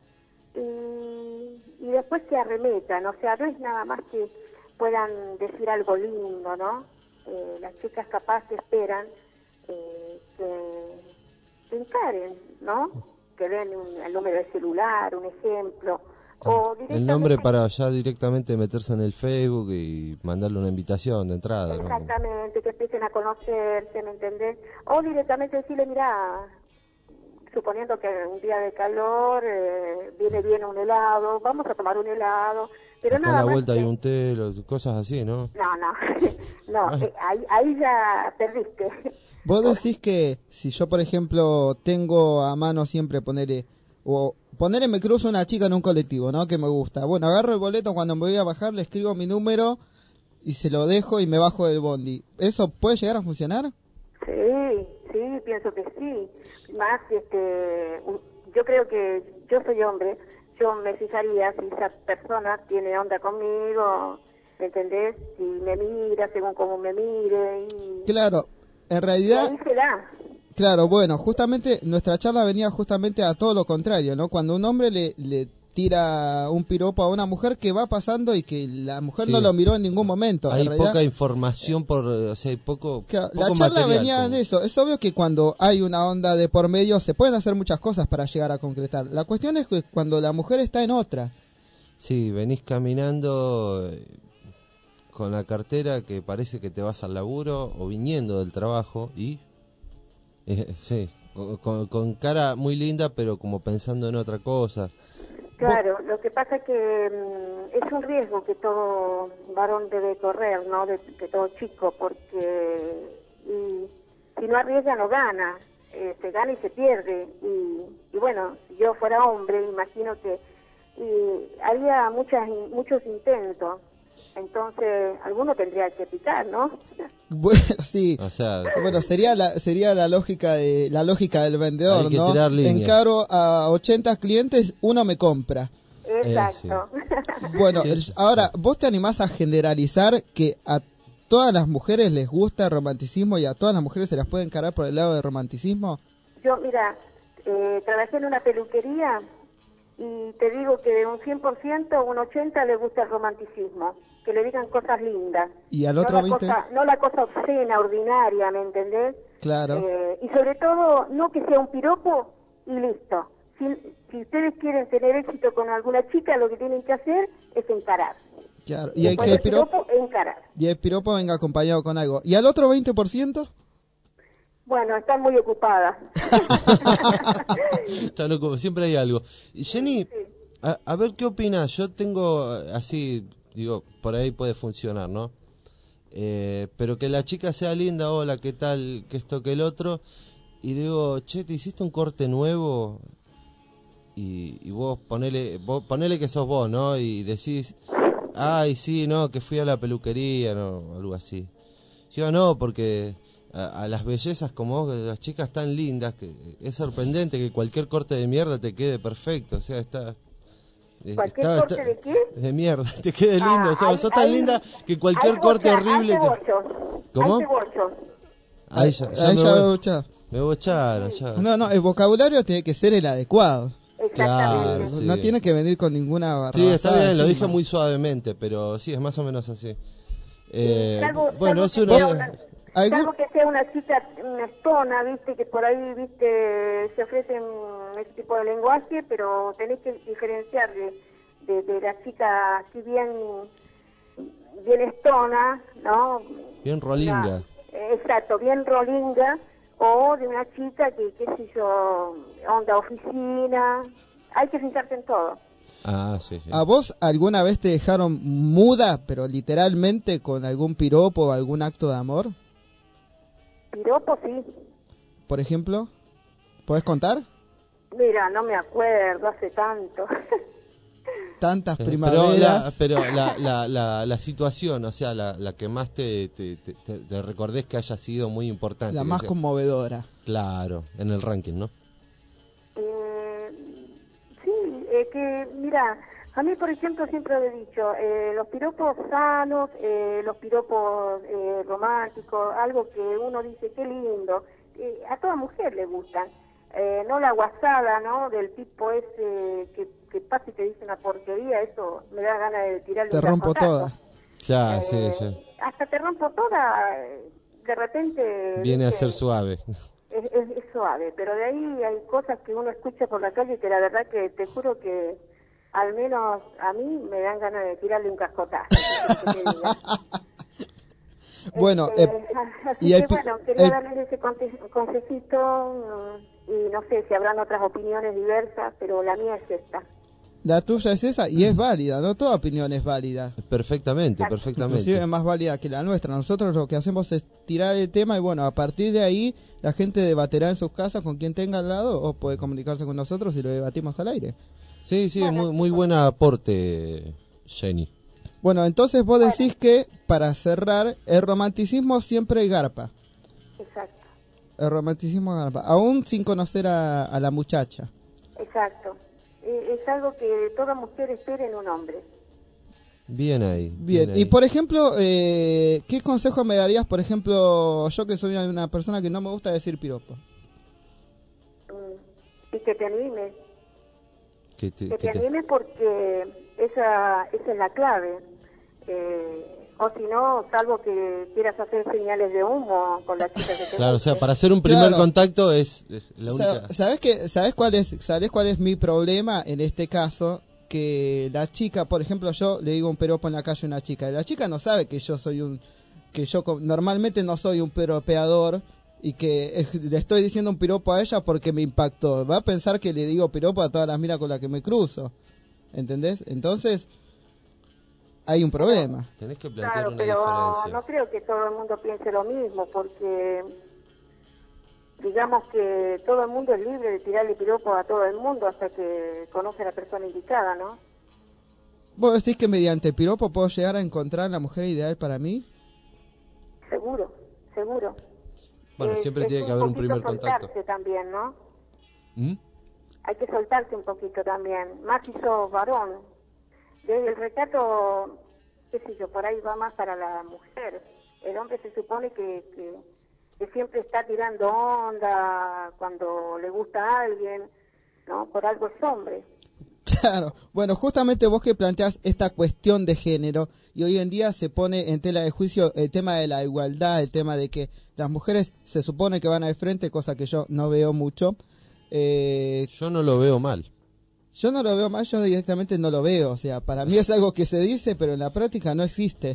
y después que arremetan, o sea, no es nada más que puedan decir algo lindo, ¿no? Las chicas capaz que esperan que encaren, ¿no? Que den el número de celular, un ejemplo, o el nombre para ya directamente meterse en el Facebook y mandarle una invitación de entrada, ¿no? Exactamente, que empiecen a conocerse, ¿me entendés? O directamente decirle, mira, suponiendo que un día de calor viene bien un helado, vamos a tomar un helado, pero acá nada a la más vuelta que... hay un té, cosas así, ¿no? No, ahí ya perdiste. Vos decís que si yo, por ejemplo, tengo a mano siempre me cruzo una chica en un colectivo, ¿no? Que me gusta. Bueno, agarro el boleto cuando me voy a bajar, le escribo mi número y se lo dejo y me bajo del bondi. ¿Eso puede llegar a funcionar? Sí, pienso que sí. Más, yo creo que yo soy hombre, yo me fijaría si esa persona tiene onda conmigo, ¿me entendés? Si me mira según cómo me mire y... Claro, en realidad... Y ahí se da. Claro, bueno, justamente nuestra charla venía justamente a todo lo contrario, ¿no? Cuando un hombre le tira un piropo a una mujer que va pasando y que la mujer no lo miró en ningún momento. Hay en realidad, poca información hay poco la charla venía de eso. Es obvio que cuando hay una onda de por medio se pueden hacer muchas cosas para llegar a concretar. La cuestión es que cuando la mujer está en otra. Sí, venís caminando con la cartera que parece que te vas al laburo o viniendo del trabajo y... sí, con cara muy linda pero como pensando en otra cosa. Claro, lo que pasa es que es un riesgo que todo varón debe correr, ¿no? Que todo chico, porque si no arriesga no gana, se gana y se pierde. Y bueno, si yo fuera hombre, imagino que haría muchos intentos. Entonces, alguno tendría que picar, ¿no? Bueno, sí. O sea, bueno, sería la lógica del vendedor, hay que ¿no? tirar línea. Encaro a 80 clientes, uno me compra. Exacto. Bueno, ahora, ¿vos te animás a generalizar que a todas las mujeres les gusta el romanticismo y a todas las mujeres se las puede encarar por el lado del romanticismo? Yo, mira, trabajé en una peluquería y te digo que de un 100%, un 80% le gusta el romanticismo, que le digan cosas lindas. ¿Y al otro 20%? No la cosa obscena, ordinaria, ¿me entendés? Claro. Y sobre todo, no que sea un piropo y listo. Si ustedes quieren tener éxito con alguna chica, lo que tienen que hacer es encarar. Claro. Y que el piropo encarar. Y el piropo venga acompañado con algo. ¿Y al otro 20%? Bueno, están muy ocupadas. Está loco, siempre hay algo. Y Jenny, a ver qué opinas. Yo tengo así, digo, por ahí puede funcionar, ¿no? Pero que la chica sea linda, hola, ¿qué tal? Que esto, que el otro. Y digo, che, ¿te hiciste un corte nuevo? Y vos ponele que sos vos, ¿no? Y decís, ay, sí, no, que fui a la peluquería, no, algo así. Yo no, porque a las bellezas como vos, las chicas tan lindas, que es sorprendente que cualquier corte de mierda te quede perfecto, o sea, está... ¿Cualquier corte de qué? De mierda, te quede lindo, o sea, sos tan linda que cualquier corte horrible... ¿Cómo? Ahí ya me bocharon, ya. No, el vocabulario tiene que ser el adecuado. Claro, sí. No tiene que venir con ninguna barra. Sí, está bien, lo dije muy suavemente, pero sí, es más o menos así. Bueno, es una... Salvo que sea una chica, una estona, viste, que por ahí, viste, se ofrecen ese tipo de lenguaje, pero tenés que diferenciar de la chica así bien estona, ¿no? Bien rolinga. Exacto, bien rolinga, o de una chica que, qué sé yo, onda oficina. Hay que fijarse en todo. Ah, sí. ¿A vos alguna vez te dejaron muda, pero literalmente con algún piropo o algún acto de amor? Piropo, sí. Por ejemplo, ¿podés contar? Mira, no me acuerdo, hace tanto. Tantas primaveras. Pero la situación, o sea, la que más te recordés que haya sido muy importante. La más conmovedora. Claro, en el ranking, ¿no? Sí, que, mira, a mí, por ejemplo, siempre he dicho, los piropos sanos, los piropos románticos, algo que uno dice, qué lindo, a toda mujer le gustan. No la guasada, ¿no? Del tipo ese que pasa y te dice una porquería, eso me da ganas de tirarle te un rompo cascotazo. toda. Ya, sí. Hasta te rompo toda, de repente... Viene a ser suave. Es suave, pero de ahí hay cosas que uno escucha por la calle que la verdad que te juro que al menos a mí me dan ganas de tirarle un cascotazo. Bueno, así que bueno, quería darles ese consejito y no sé si habrán otras opiniones diversas, pero la mía es esta. La tuya es esa y es válida, no toda opinión es válida. Perfectamente. Inclusive es más válida que la nuestra. Nosotros lo que hacemos es tirar el tema y bueno, a partir de ahí la gente debatirá en sus casas con quien tenga al lado o puede comunicarse con nosotros y lo debatimos al aire. Sí, bueno, muy buen aporte, Jenny. Bueno, entonces vos decís que, para cerrar, el romanticismo siempre garpa. Exacto. El romanticismo garpa, aún sin conocer a la muchacha. Exacto. Es algo que toda mujer espera en un hombre. Bien ahí. Bien, y por ejemplo, ¿qué consejo me darías, por ejemplo, yo que soy una persona que no me gusta decir piropo? Y que te animes. Que te animes porque esa es la clave. O si no, salvo que quieras hacer señales de humo con la chica que te Claro, o sea, para hacer un primer contacto es la única... ¿Sabes cuál es mi problema en este caso? Que la chica, por ejemplo, yo le digo un piropo en la calle a una chica, y la chica no sabe que yo normalmente no soy un piropeador y que le estoy diciendo un piropo a ella porque me impactó. Va a pensar que le digo piropo a todas las minas con las que me cruzo. ¿Entendés? Entonces hay un problema. Tenés que plantear una diferencia. No creo que todo el mundo piense lo mismo, porque digamos que todo el mundo es libre de tirarle piropo a todo el mundo hasta que conoce a la persona indicada, ¿no? ¿Vos decís que mediante piropo puedo llegar a encontrar la mujer ideal para mí? Seguro. Bueno, siempre tiene que haber un primer contacto. Soltarse también, ¿no? Hay que soltarse un poquito también, más si sos varón. El retrato, qué sé yo, por ahí va más para la mujer. El hombre se supone que siempre está tirando onda cuando le gusta a alguien, ¿no? Por algo es hombre. Claro, bueno, justamente vos que planteás esta cuestión de género y hoy en día se pone en tela de juicio el tema de la igualdad, el tema de que las mujeres se supone que van al frente, cosa que yo no veo mucho. Yo no lo veo mal. Yo no lo veo mal, yo directamente no lo veo, o sea, para mí es algo que se dice, pero en la práctica no existe.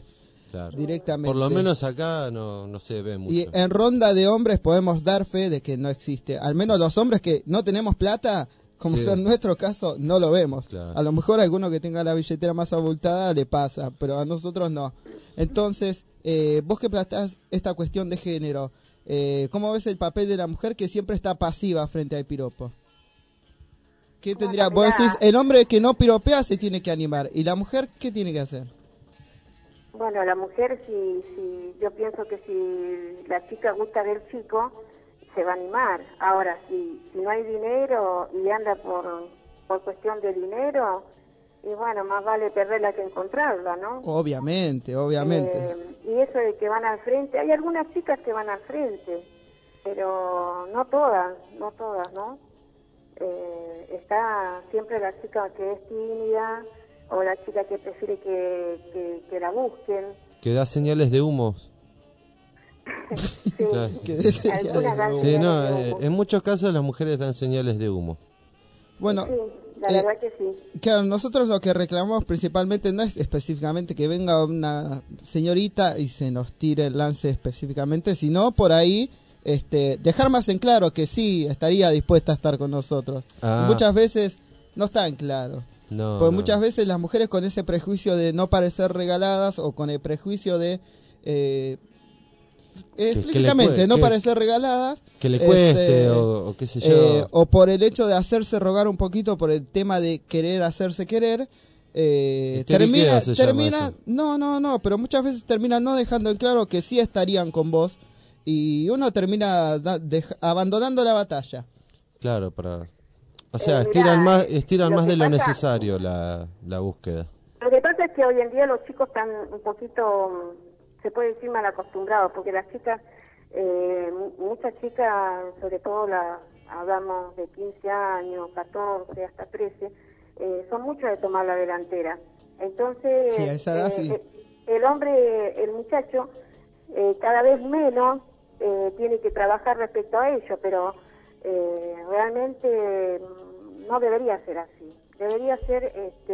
Claro. Directamente. Por lo menos acá no se ve mucho. Y en ronda de hombres podemos dar fe de que no existe. Al menos los hombres que no tenemos plata, como Sí. es en nuestro caso, no lo vemos. Claro. A lo mejor a alguno que tenga la billetera más abultada le pasa, pero a nosotros no. Entonces, vos que planteás esta cuestión de género, ¿cómo ves el papel de la mujer que siempre está pasiva frente al piropo? ¿Qué tendría? Vos decís, el hombre que no piropea se tiene que animar. ¿Y la mujer qué tiene que hacer? Bueno, la mujer, si yo pienso que si la chica gusta del chico, se va a animar. Ahora, si no hay dinero y anda por cuestión de dinero, y bueno, más vale perderla que encontrarla, ¿no? Obviamente. Y eso de que van al frente, hay algunas chicas que van al frente, pero no todas, ¿no? Está siempre la chica que es tímida o la chica que prefiere que la busquen. Que da señales de humo. Sí, Claro. algunas dan Sí, señales no, de humo. en muchos casos las mujeres dan señales de humo. Bueno, Sí, la verdad que sí. claro, nosotros lo que reclamamos principalmente no es específicamente que venga una señorita y se nos tire el lance específicamente, sino por ahí dejar más en claro que sí estaría dispuesta a estar con nosotros. Ah. Y muchas veces no está en claro. No, Porque no. muchas veces las mujeres con ese prejuicio de no parecer regaladas o con el prejuicio de explícitamente no parecer regaladas, que le cueste o qué sé yo. o por el hecho de hacerse rogar un poquito por el tema de querer hacerse querer, termina se llama eso. no, pero muchas veces terminan no dejando en claro que sí estarían con vos y uno termina abandonando la batalla. Claro, o sea, estiran más de lo necesario la búsqueda. Lo que pasa es que hoy en día los chicos están un poquito, se puede decir, mal acostumbrados, porque las chicas, muchas chicas, sobre todo hablamos de 15 años, 14, hasta 13, son muchas de tomar la delantera. Entonces, Sí, a esa edad sí. el hombre, el muchacho, cada vez menos tiene que trabajar respecto a ello, pero realmente no debería ser así. Debería ser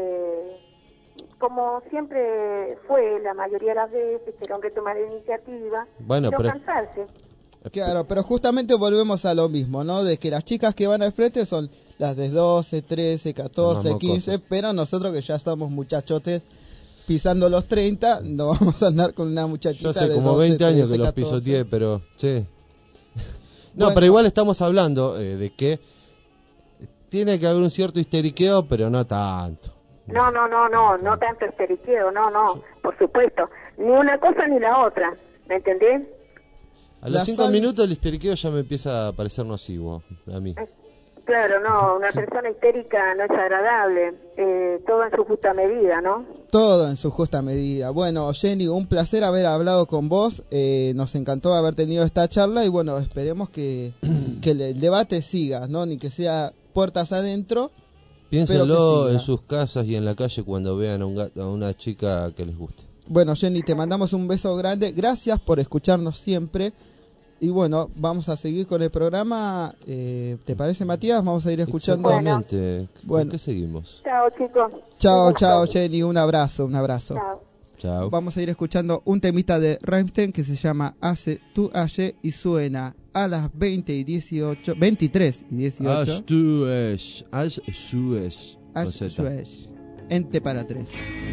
como siempre fue la mayoría de las veces, que el hombre toma la iniciativa y no cansarse. Claro, pero justamente volvemos a lo mismo, ¿no? De que las chicas que van al frente son las de 12, 13, 14, 15, pero nosotros que ya estamos muchachotes pisando los 30, no vamos a andar con una muchachita Yo hace de como 12, 20 años 13, que los 14. pisoteé, pero sí. No, Bueno. pero igual estamos hablando de que tiene que haber un cierto histeriqueo, pero no tanto. No tanto esteriqueo, no, por supuesto. Ni una cosa ni la otra, ¿me entendés? A los 5 minutos el histeriqueo ya me empieza a parecer nocivo a mí. Claro, no, una persona histérica no es agradable, todo en su justa medida, ¿no? Todo en su justa medida. Bueno, Jenny, un placer haber hablado con vos, nos encantó haber tenido esta charla y bueno, esperemos que el debate siga, ¿no? Ni que sea puertas adentro. Piénsenlo en sus casas y en la calle cuando vean a una chica que les guste. Bueno, Jenny, te mandamos un beso grande. Gracias por escucharnos siempre. Y bueno, vamos a seguir con el programa. ¿Te parece, Matías? Vamos a ir escuchando. Exactamente. Bueno. ¿Con qué seguimos? Chao, chicos. Chao, Jenny. Un abrazo. Chao. Vamos a ir escuchando un temita de Rammstein que se llama Hace tu Aye y suena a las 23 y 18. Ash Suesh. Ente para 3.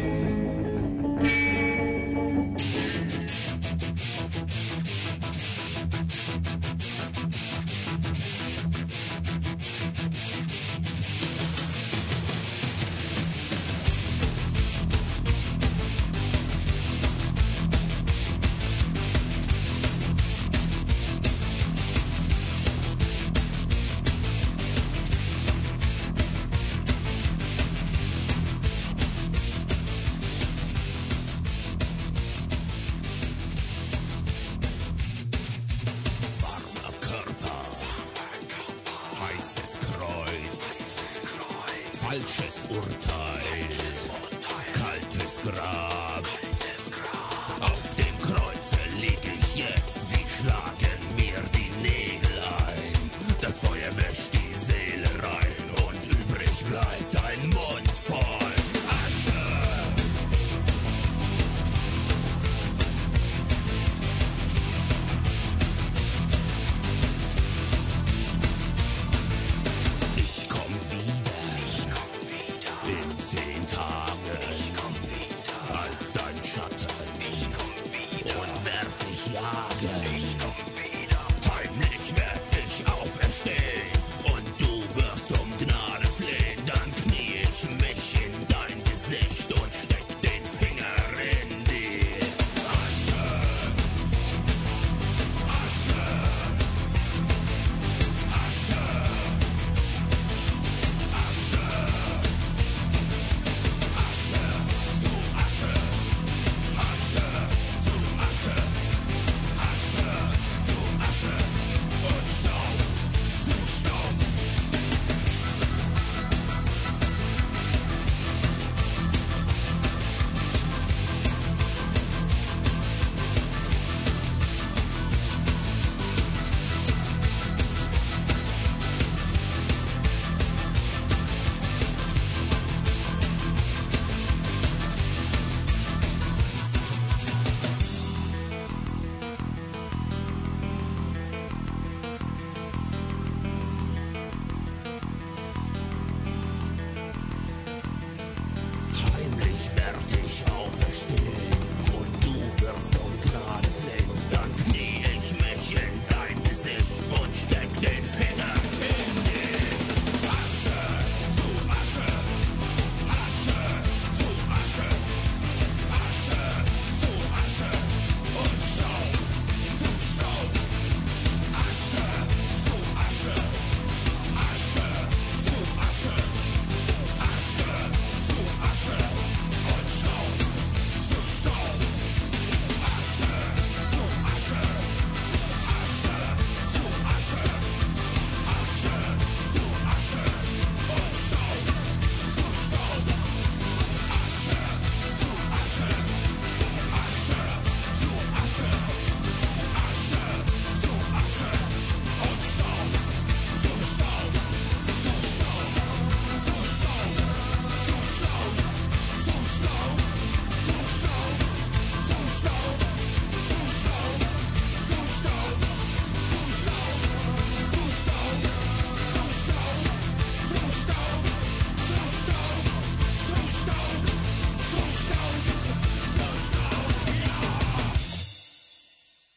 Falsches Urteil, kaltes Grab. Auf dem Kreuze lieg ich jetzt, sie schlagen mir die Nägel ein. Das Feuer wäscht die Seele rein und übrig bleibt ein Mund voll Asche.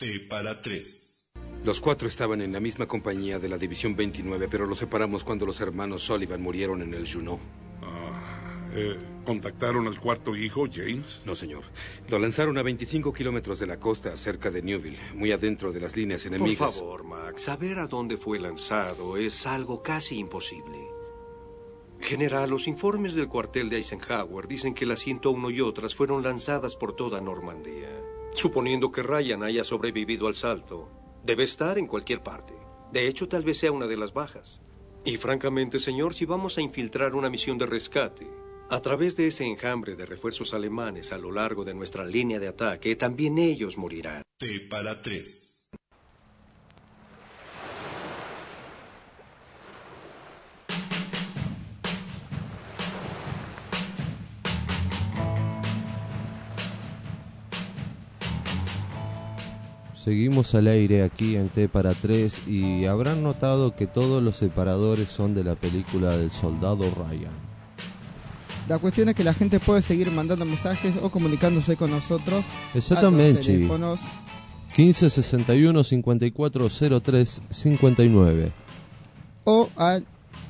T para 3. Los 4 estaban en la misma compañía de la División 29, pero los separamos cuando los hermanos Sullivan murieron en el Juno. ¿Contactaron al cuarto hijo, James? No, señor. Lo lanzaron a 25 kilómetros de la costa, cerca de Newville, muy adentro de las líneas enemigas. Por favor, Max, saber a dónde fue lanzado es algo casi imposible. General, los informes del cuartel de Eisenhower dicen que la 101 y otras fueron lanzadas por toda Normandía. Suponiendo que Ryan haya sobrevivido al salto, debe estar en cualquier parte. De hecho, tal vez sea una de las bajas. Y francamente, señor, si vamos a infiltrar una misión de rescate, a través de ese enjambre de refuerzos alemanes a lo largo de nuestra línea de ataque, también ellos morirán. T para 3. Seguimos al aire aquí en T para 3 y habrán notado que todos los separadores son de la película del soldado Ryan. La cuestión es que la gente puede seguir mandando mensajes o comunicándose con nosotros. Exactamente. A los teléfonos 15 61 54 03 59 o al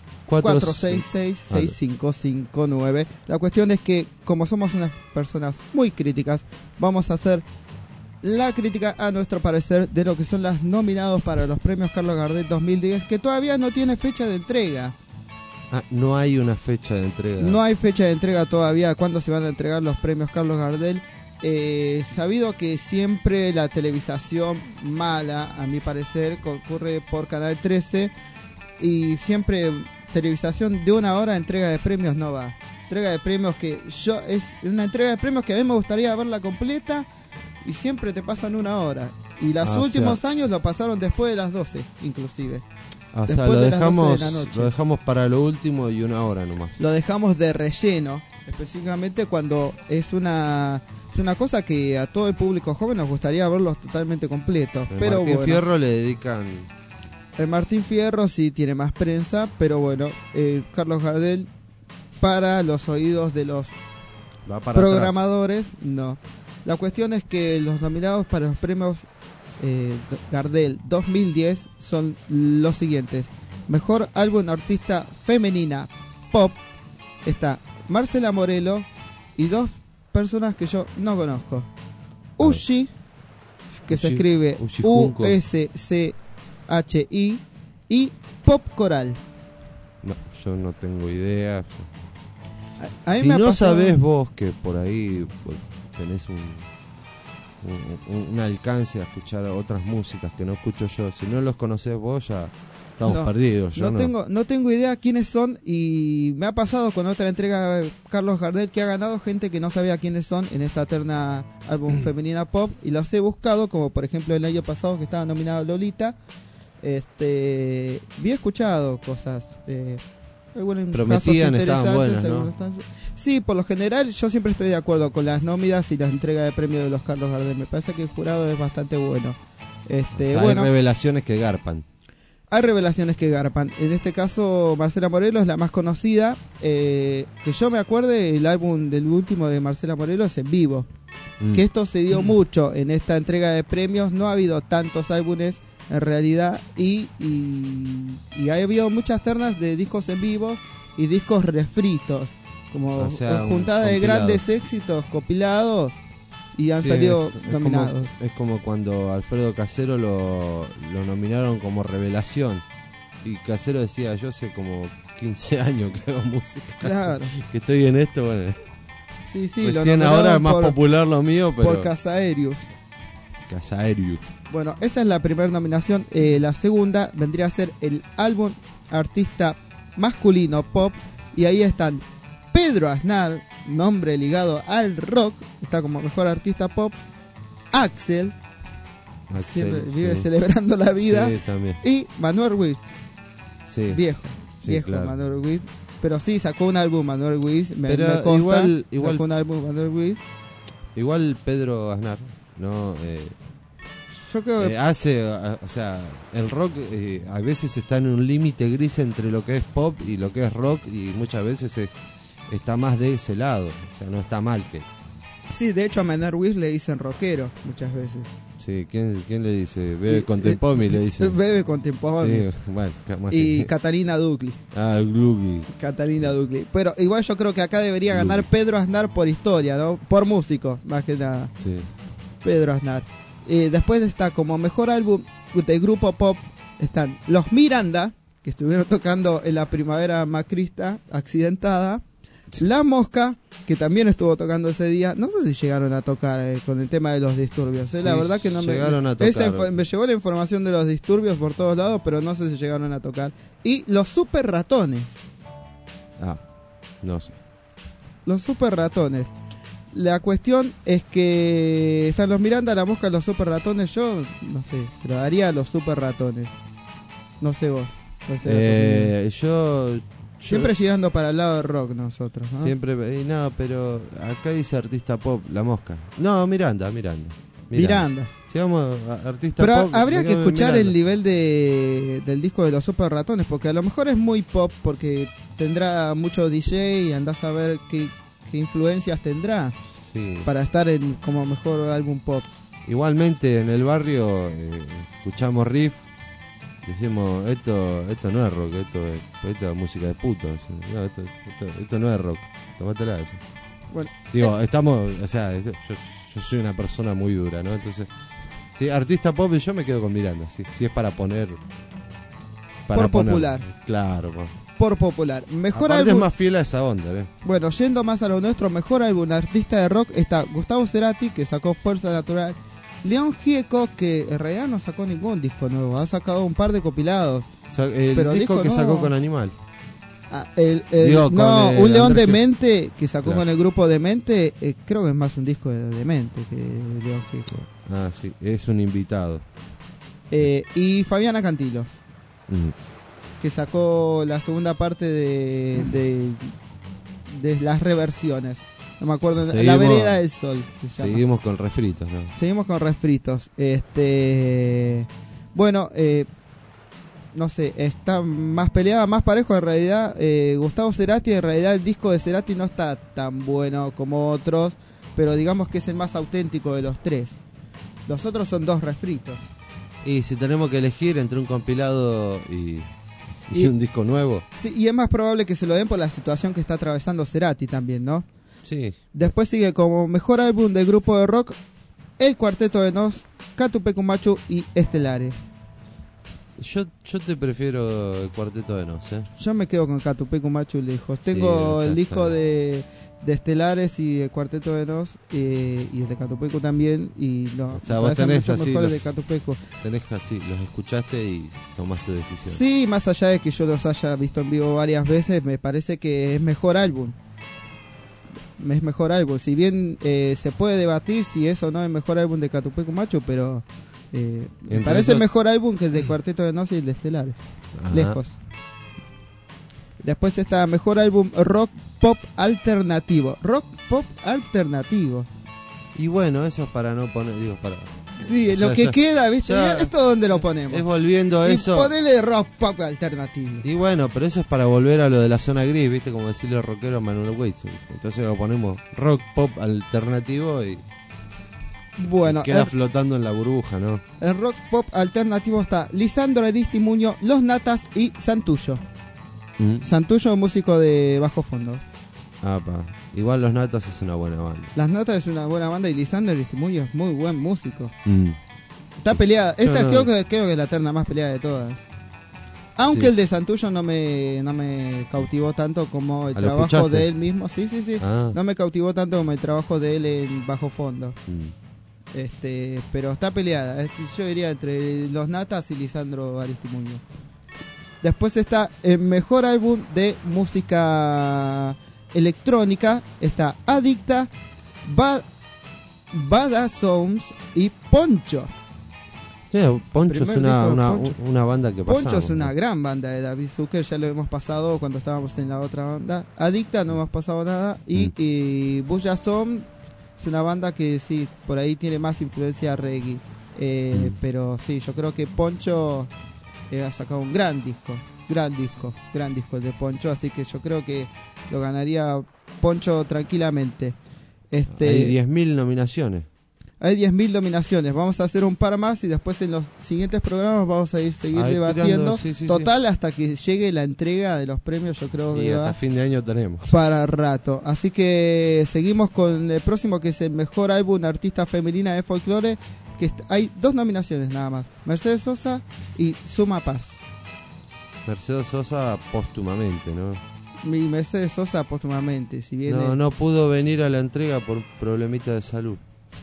466-6559. La cuestión es que, como somos unas personas muy críticas, vamos a hacer la crítica a nuestro parecer de lo que son las nominados para los premios Carlos Gardel 2010, que todavía no tiene fecha de entrega. No hay una fecha de entrega. No hay fecha de entrega todavía. ¿Cuándo se van a entregar los premios Carlos Gardel? Sabido que siempre la televisación mala, a mi parecer, concurre por Canal 13 y siempre televisación de 1 hora, entrega de premios no va. Entrega de premios que es una entrega de premios que a mí me gustaría verla completa y siempre te pasan 1 hora. Y los últimos años lo pasaron después de las 12, inclusive. O sea, lo dejamos para lo último y 1 hora nomás. Lo dejamos de relleno, específicamente cuando es una cosa que a todo el público joven nos gustaría verlos totalmente completos. Pero Martín Fierro le dedican... El Martín Fierro sí tiene más prensa, pero bueno, Carlos Gardel para los oídos de los programadores, atrás. No. La cuestión es que los nominados para los premios Gardel 2010 son los siguientes. Mejor álbum artista femenina pop está Marcela Morelo y 2 personas que yo no conozco. Ushi, que se escribe U-S-C-H-I, y Pop Coral. No, yo no tengo idea. A mí si me no pasado... sabés vos que por ahí tenés un alcance a escuchar otras músicas que no escucho yo, si no los conocés vos ya estamos perdidos. No tengo idea quiénes son, y me ha pasado con otra entrega de Carlos Gardel que ha ganado gente que no sabía quiénes son en esta terna álbum femenina pop, y los he buscado, como por ejemplo el año pasado que estaba nominado Lolita. Había escuchado cosas prometían, estaban buenas, ¿no? Sí, por lo general yo siempre estoy de acuerdo con las nóminas y las entregas de premios de los Carlos Gardel. Me parece que el jurado es bastante bueno. Hay revelaciones que garpan. Hay revelaciones que garpan. En este caso, Marcela Morelo es la más conocida. Que yo me acuerde, el álbum del último de Marcela Morelo es En Vivo. Que esto se dio mucho en esta entrega de premios. No ha habido tantos álbumes en realidad, y ha habido muchas ternas de discos en vivo y discos refritos, como juntada de grandes éxitos compilados, y han salido nominados. Es como cuando Alfredo Casero lo nominaron como revelación, y Casero decía: yo hace como 15 años que hago música, claro, que estoy en esto. Bueno, sí, recién ahora es más popular lo mío, pero por Casaerius. Bueno, esa es la primera nominación. La segunda vendría a ser el álbum artista masculino pop, y ahí están Pedro Aznar, nombre ligado al rock, está como mejor artista pop. Axel siempre vive celebrando la vida, y Manuel Ruiz, viejo claro. Manuel Ruiz, pero sí sacó un álbum Manuel Ruiz, me consta, sacó un álbum Manuel Ruiz. Igual Pedro Aznar no yo creo que o sea, el rock a veces está en un límite gris entre lo que es pop y lo que es rock, y muchas veces está más de ese lado. O sea, no está mal Sí, de hecho a Menor Wish le dicen rockero muchas veces. Sí, ¿quién le dice? Bebe con Tempomi le dicen. Bebe con Tempomi. Sí, bueno, y Catalina Dugli. Glugui. Catalina Dugli. Pero igual yo creo que acá debería ganar Pedro Aznar por historia, ¿no? Por músico, más que nada. Sí. Pedro Aznar. Después está como mejor álbum de grupo pop, están Los Miranda, que estuvieron tocando en la primavera macrista accidentada. La Mosca, que también estuvo tocando ese día. No sé si llegaron a tocar con el tema de los disturbios. Sí, la verdad que no llegaron a tocar. Me llegó la información de los disturbios por todos lados, pero no sé si llegaron a tocar. Y los Super Ratones. No sé. Los Super Ratones. La cuestión es que están Los Miranda, La Mosca, los Super Ratones. Yo, no sé, se lo daría a los Super Ratones. No sé vos. Yo siempre girando para el lado del rock nosotros, ¿no? Siempre, no, pero acá dice artista pop, La Mosca. No, Miranda. Si vamos a artista pero pop. Pero habría que escuchar Miranda. el nivel del disco de los Super Ratones, porque a lo mejor es muy pop, porque tendrá mucho DJ y andás a ver qué influencias tendrá para estar en como mejor álbum pop. Igualmente en el barrio escuchamos riff. Decimos, esto no es rock, esto es música de puto. No, esto no es rock, tómatela eso. Bueno, digo, estamos, o sea, yo soy una persona muy dura, ¿no? Entonces, sí, artista pop, yo me quedo con Miranda, si es para poner... Por popular. Claro, por popular. Mejor aparte álbum... es más fiel a esa onda, ¿eh? Bueno, yendo más a lo nuestro, mejor álbum artista de rock está Gustavo Cerati, que sacó Fuerza Natural. León Gieco, que en realidad no sacó ningún disco nuevo, ha sacado un par de compilados. El pero disco que no. sacó con Animal. Un León Demente que sacó claro. con el grupo Demente, creo que es más un disco de Demente que León Gieco. Ah, sí, es un invitado. Y Fabiana Cantilo, que sacó la segunda parte de las reversiones. No me acuerdo, La Vereda del Sol se llama. Seguimos con refritos, ¿no? Seguimos con refritos. Bueno, no sé, está más peleada, más parejo en realidad. Gustavo Cerati, en realidad el disco de Cerati no está tan bueno como otros, pero digamos que es el más auténtico de los tres. Los otros son dos refritos. Y si tenemos que elegir entre un compilado y un disco nuevo. Sí, y es más probable que se lo den por la situación que está atravesando Cerati también, ¿no? Sí. Después sigue como mejor álbum de grupo de rock El Cuarteto de Nos, Catupecu Machu y Estelares. Yo te prefiero el Cuarteto de Nos, ¿eh? Yo me quedo con Catupecu Machu lejos. Tengo el disco de Estelares y el Cuarteto de Nos y el de Catupecu también, y no, o sea, vos tenés así mejores de Catupecu. Tenés así, los escuchaste y tomaste tu decisión. Sí, más allá de que yo los haya visto en vivo varias veces, me parece que es mejor álbum. Es mejor álbum, si bien se puede debatir si eso no es mejor álbum de Catupecu Machu, pero me parece mejor álbum que el de Cuarteto de Nos y el de Estelares. Ajá. Lejos. Después está mejor álbum rock pop alternativo. Rock pop alternativo. Y bueno, eso es para no poner, digo, para... Sí, o sea, lo que queda, ¿viste? ¿Esto dónde lo ponemos? Es volviendo a eso. Ponele rock pop alternativo. Y bueno, pero eso es para volver a lo de la zona gris, ¿viste? Como decirle rockero a Manuel Weitzman. Entonces lo ponemos rock pop alternativo y... Bueno, queda flotando en la burbuja, ¿no? El rock pop alternativo está Lisandro Aristimuño, Los Natas y Santullo. Santullo, músico de bajo fondo. Igual Los Natas es una buena banda. Las Natas es una buena banda y Lisandro Aristimuño es muy buen músico. Está peleada. Esta creo que es la terna más peleada de todas. Aunque el de Santullo no me cautivó tanto como el trabajo de él mismo. Sí. No me cautivó tanto como el trabajo de él en bajo fondo. Pero está peleada. Yo diría entre Los Natas y Lisandro Aristimuño. Después está el mejor álbum de música electrónica. Está Adicta, Bada Sounds y Poncho. Sí, Poncho es una banda que pasamos. Poncho es una gran banda de David Zucker. Ya lo hemos pasado cuando estábamos en la otra banda. Adicta no hemos pasado nada. Y Buya Sound es una banda que sí, por ahí tiene más influencia reggae. Pero sí, yo creo que Poncho... ha sacado un gran disco de Poncho, así que yo creo que lo ganaría Poncho tranquilamente. Hay 10.000 nominaciones. Hay 10.000 nominaciones. Vamos a hacer un par más y después en los siguientes programas vamos a seguir debatiendo. Total, hasta que llegue la entrega de los premios, yo creo que hasta fin de año tenemos. Para rato. Así que seguimos con el próximo, que es el mejor álbum artista femenina de folclore, que hay 2 nominaciones nada más. Mercedes Sosa y Suma Paz. Mercedes Sosa póstumamente, ¿no? Mi Mercedes Sosa póstumamente. Si viene... No pudo venir a la entrega por problemita de salud.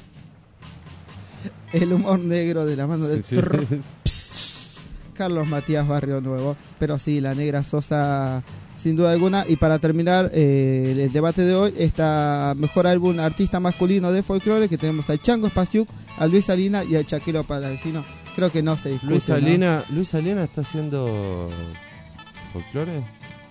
El humor negro de la mano de Carlos Matías Barrio Nuevo. Pero sí, la negra Sosa, sin duda alguna. Y para terminar el debate de hoy, está mejor álbum artista masculino de folclore, que tenemos al Chango Spasiuk, a Luis Salina y al Chaquero Palavecino. Creo que no se discute. Luis Salina está haciendo folclore.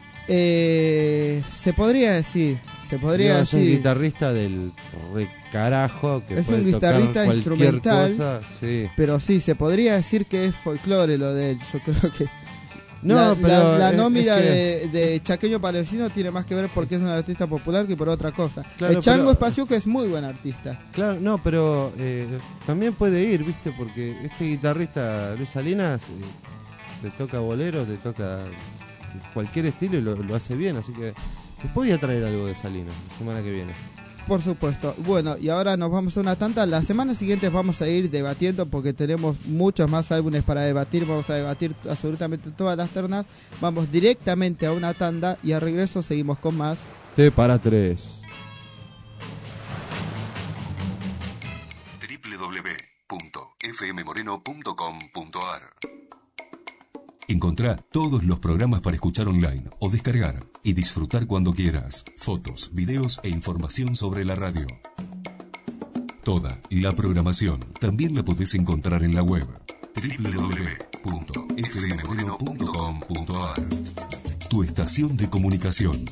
Se podría decir. Es un guitarrista del carajo que es puede un guitarrista tocar instrumental, cosa, sí. Pero sí, se podría decir que es folclore lo de él. Yo creo que la nómina de Chaqueño Palavecino tiene más que ver porque es un artista popular que por otra cosa. Claro, el Chango Spasiuk es muy buen artista. Claro, no, pero también puede ir, ¿viste? Porque este guitarrista Luis Salinas le toca bolero, le toca cualquier estilo y lo hace bien, así que después voy a traer algo de Salinas la semana que viene. Por supuesto. Bueno, y ahora nos vamos a una tanda. La semana siguiente vamos a ir debatiendo porque tenemos muchos más álbumes para debatir. Vamos a debatir absolutamente todas las ternas. Vamos directamente a una tanda y al regreso seguimos con más T para 3. www.fmmoreno.com.ar. Encontrá todos los programas para escuchar online o descargar y disfrutar cuando quieras. Fotos, videos e información sobre la radio. Toda la programación también la podés encontrar en la web www.fmmoreno.com.ar. Tu estación de comunicación.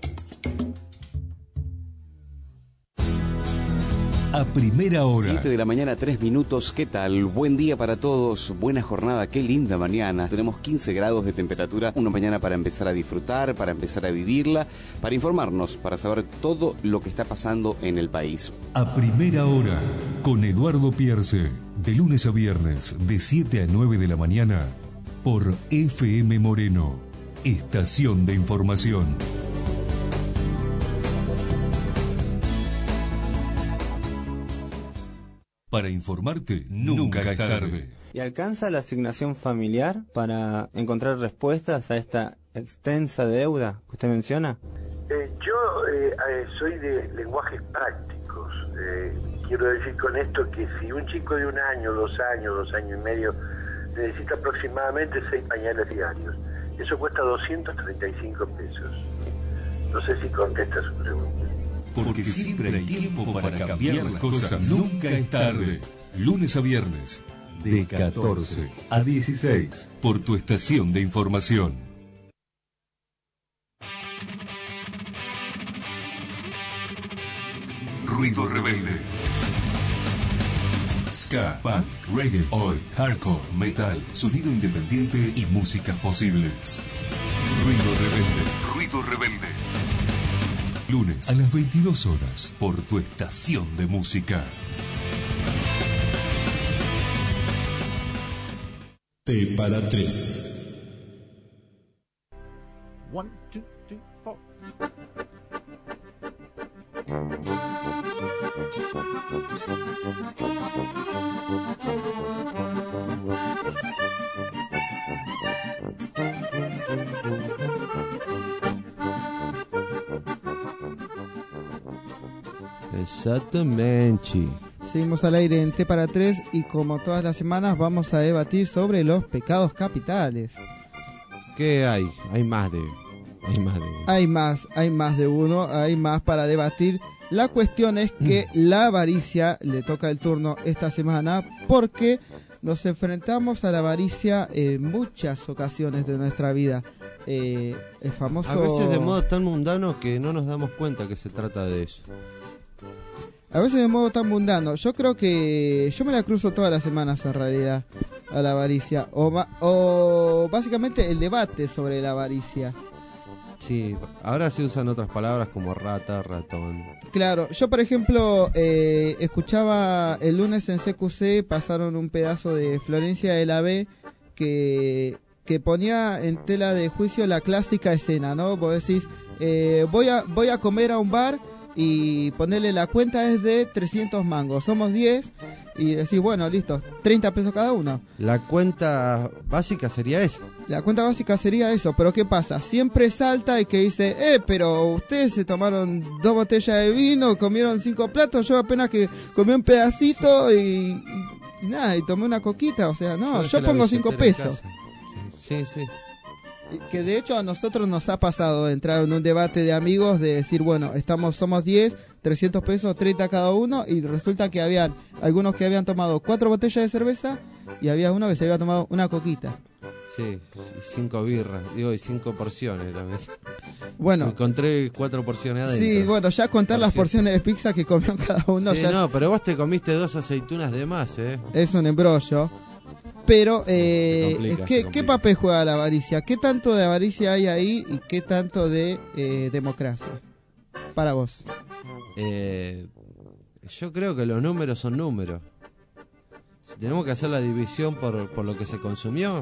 A primera hora. 7 de la mañana, 3 minutos. ¿Qué tal? Buen día para todos. Buena jornada. Qué linda mañana. Tenemos 15 grados de temperatura. Una mañana para empezar a disfrutar, para empezar a vivirla, para informarnos, para saber todo lo que está pasando en el país. A primera hora, con Eduardo Pierce. De lunes a viernes, de 7 a 9 de la mañana, por FM Moreno. Estación de información. Para informarte, nunca es tarde. ¿Y alcanza la asignación familiar para encontrar respuestas a esta extensa deuda que usted menciona? Yo soy de lenguajes prácticos. Quiero decir con esto que si un chico de 1 año, 2 años, 2 años y medio necesita aproximadamente 6 pañales diarios, eso cuesta 235 pesos. No sé si contesta su pregunta. Porque siempre hay tiempo para cambiar las cosas. Nunca es tarde. Lunes a viernes, de 14 a 16, por tu estación de información. Ruido Rebelde. Ska, punk, reggae, oi, hardcore, metal, sonido independiente y músicas posibles. Ruido Rebelde. Ruido Rebelde. Lunes a las 22 horas por tu estación de música. T para 3. 1, 2, 3, 4. Exactamente. Seguimos al aire en T para 3 y como todas las semanas vamos a debatir sobre los pecados capitales. ¿Qué hay? Hay más de uno. Hay más de uno, hay más para debatir. La cuestión es que la avaricia le toca el turno esta semana porque nos enfrentamos a la avaricia en muchas ocasiones de nuestra vida. El famoso... A veces de modo tan mundano que no nos damos cuenta que se trata de eso. A veces de modo tan mundano. Yo creo que yo me la cruzo todas las semanas en realidad a la avaricia. O básicamente el debate sobre la avaricia. Sí, ahora se usan otras palabras como rata, ratón. Claro, yo por ejemplo escuchaba el lunes en CQC, pasaron un pedazo de Florencia de la B que ponía en tela de juicio la clásica escena, ¿no? Vos decís, voy a comer a un bar y ponerle la cuenta es de 300 mangos, somos 10 y decís, bueno, listo, 30 pesos cada uno. La cuenta básica sería eso. La cuenta básica sería eso, pero ¿qué pasa? Siempre salta y que dice, pero ustedes se tomaron 2 botellas de vino, comieron 5 platos, yo apenas que comí un pedacito y nada, y tomé una coquita, o sea, no, yo pongo 5 pesos. Sí. Que de hecho a nosotros nos ha pasado entrar en un debate de amigos de decir, bueno, somos 10, 300 pesos, 30 cada uno, y resulta que habían algunos que habían tomado 4 botellas de cerveza y había uno que se había tomado una coquita. Sí, y 5 birras, y 5 porciones también. Bueno, encontré 4 porciones adentro. Sí, bueno, ya contar las porciones de pizza que comió cada uno. Sí, no, pero vos te comiste 2 aceitunas de más, Es un embrollo. Pero, ¿qué papel juega la avaricia? ¿Qué tanto de avaricia hay ahí y qué tanto de democracia? Para vos. Yo creo que los números son números. Si tenemos que hacer la división por lo que se consumió,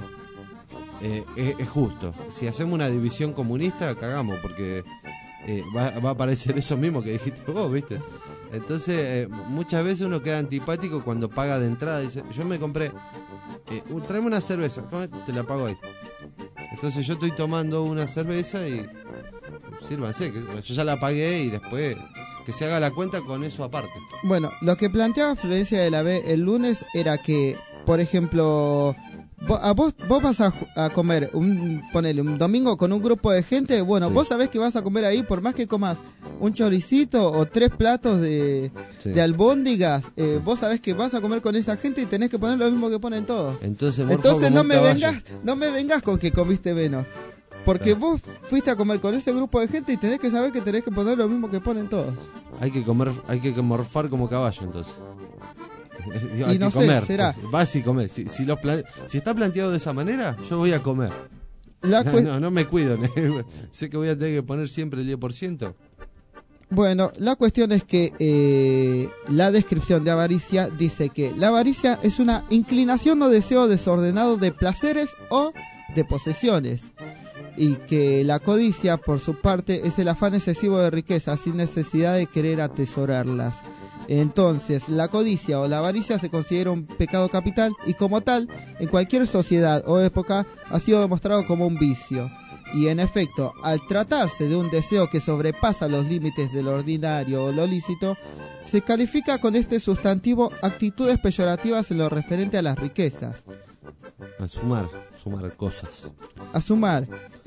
es justo. Si hacemos una división comunista, cagamos, porque va a aparecer eso mismo que dijiste vos, ¿viste? Entonces, muchas veces uno queda antipático cuando paga de entrada. Dice, yo me compré, tráeme una cerveza, te la pago ahí. Entonces yo estoy tomando una cerveza y sírvanse, que yo ya la pagué y después que se haga la cuenta con eso aparte. Bueno, lo que planteaba Florencia de la B el lunes era que, por ejemplo, vos vas a comer ponele un domingo con un grupo de gente, bueno, sí. Vos sabés que vas a comer ahí, por más que comas un choricito o 3 platos de albóndigas, vos sabés que vas a comer con esa gente y tenés que poner lo mismo que ponen todos. Entonces no me vengas con que comiste menos. Porque vos fuiste a comer con ese grupo de gente y tenés que saber que tenés que poner lo mismo que ponen todos. Hay que morfar como caballo, entonces. Digo, y no sé, comer, será. Vas y comer. Si está planteado de esa manera, yo voy a comer. No me cuido. Sé que voy a tener que poner siempre el 10%. Bueno, la cuestión es que la descripción de avaricia dice que la avaricia es una inclinación o deseo desordenado de placeres o de posesiones. Y que la codicia, por su parte, es el afán excesivo de riqueza sin necesidad de querer atesorarlas. Entonces, la codicia o la avaricia se considera un pecado capital y como tal, en cualquier sociedad o época, ha sido demostrado como un vicio. Y en efecto, al tratarse de un deseo que sobrepasa los límites de lo ordinario o lo lícito, se califica con este sustantivo actitudes peyorativas en lo referente a las riquezas. A sumar cosas. A sumar.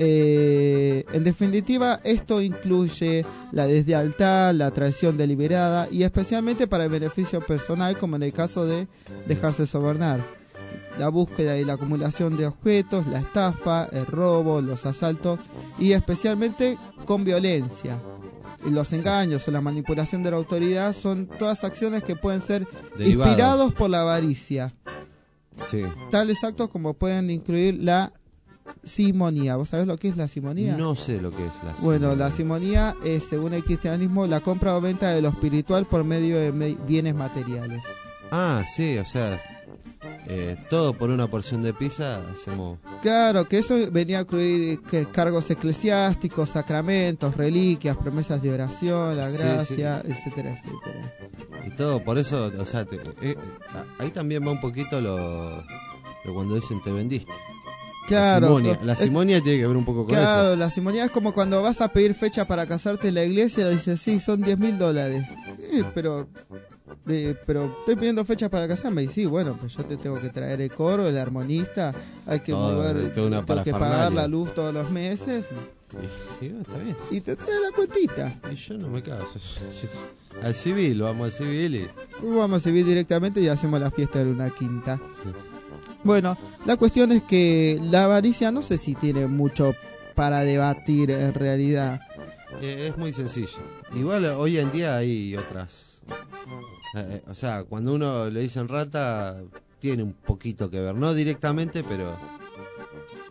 En definitiva, esto incluye la deslealtad, la traición deliberada y especialmente para el beneficio personal, como en el caso de dejarse sobornar. La búsqueda y la acumulación de objetos, la estafa, el robo, los asaltos y especialmente con violencia. Y los engaños o la manipulación de la autoridad son todas acciones que pueden ser inspirados por la avaricia. Sí. Tales actos como pueden incluir la simonía. ¿Vos sabés lo que es la simonía? No sé lo que es la simonía. Bueno, la simonía es, según el cristianismo, la compra o venta de lo espiritual por medio de bienes materiales. Ah, sí, o sea, todo por una porción de pizza hacemos... Claro, que eso venía a incluir cargos eclesiásticos, sacramentos, reliquias, promesas de oración, la gracia, sí. etcétera, etcétera. Y todo por eso, o sea, ahí también va un poquito lo cuando dicen te vendiste. Claro. La simonía tiene que ver un poco con eso. Claro, la simonía es como cuando vas a pedir fecha para casarte en la iglesia y dices, sí, son $10,000. Pero estoy pidiendo fechas para casarme. Y sí, bueno, pues yo te tengo que traer el coro, el armonista, hay que mover, tengo que pagar la luz todos los meses. Y está bien. Y te trae la cuentita. Y yo no me caso. Al civil, vamos al civil Vamos al civil directamente y hacemos la fiesta de una quinta. Sí. Bueno, la cuestión es que la avaricia no sé si tiene mucho para debatir en realidad. Es muy sencillo. Igual hoy en día hay otras. O sea, cuando uno le dicen rata, tiene un poquito que ver. No directamente, pero...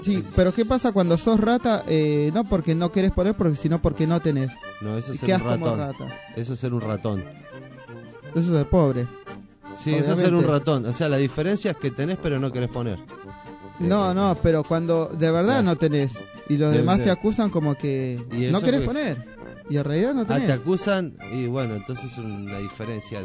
Sí, pero ¿qué pasa cuando sos rata? No porque no querés poner, sino porque no tenés. No, eso es ser Quedás un ratón. como rata. Eso es ser un ratón. Eso es ser pobre. Sí, eso es ser un ratón. O sea, la diferencia es que tenés pero no querés poner. No, pero cuando de verdad no tenés y los demás te acusan como que no querés poner y en realidad no tenés. Te acusan y bueno, entonces es una diferencia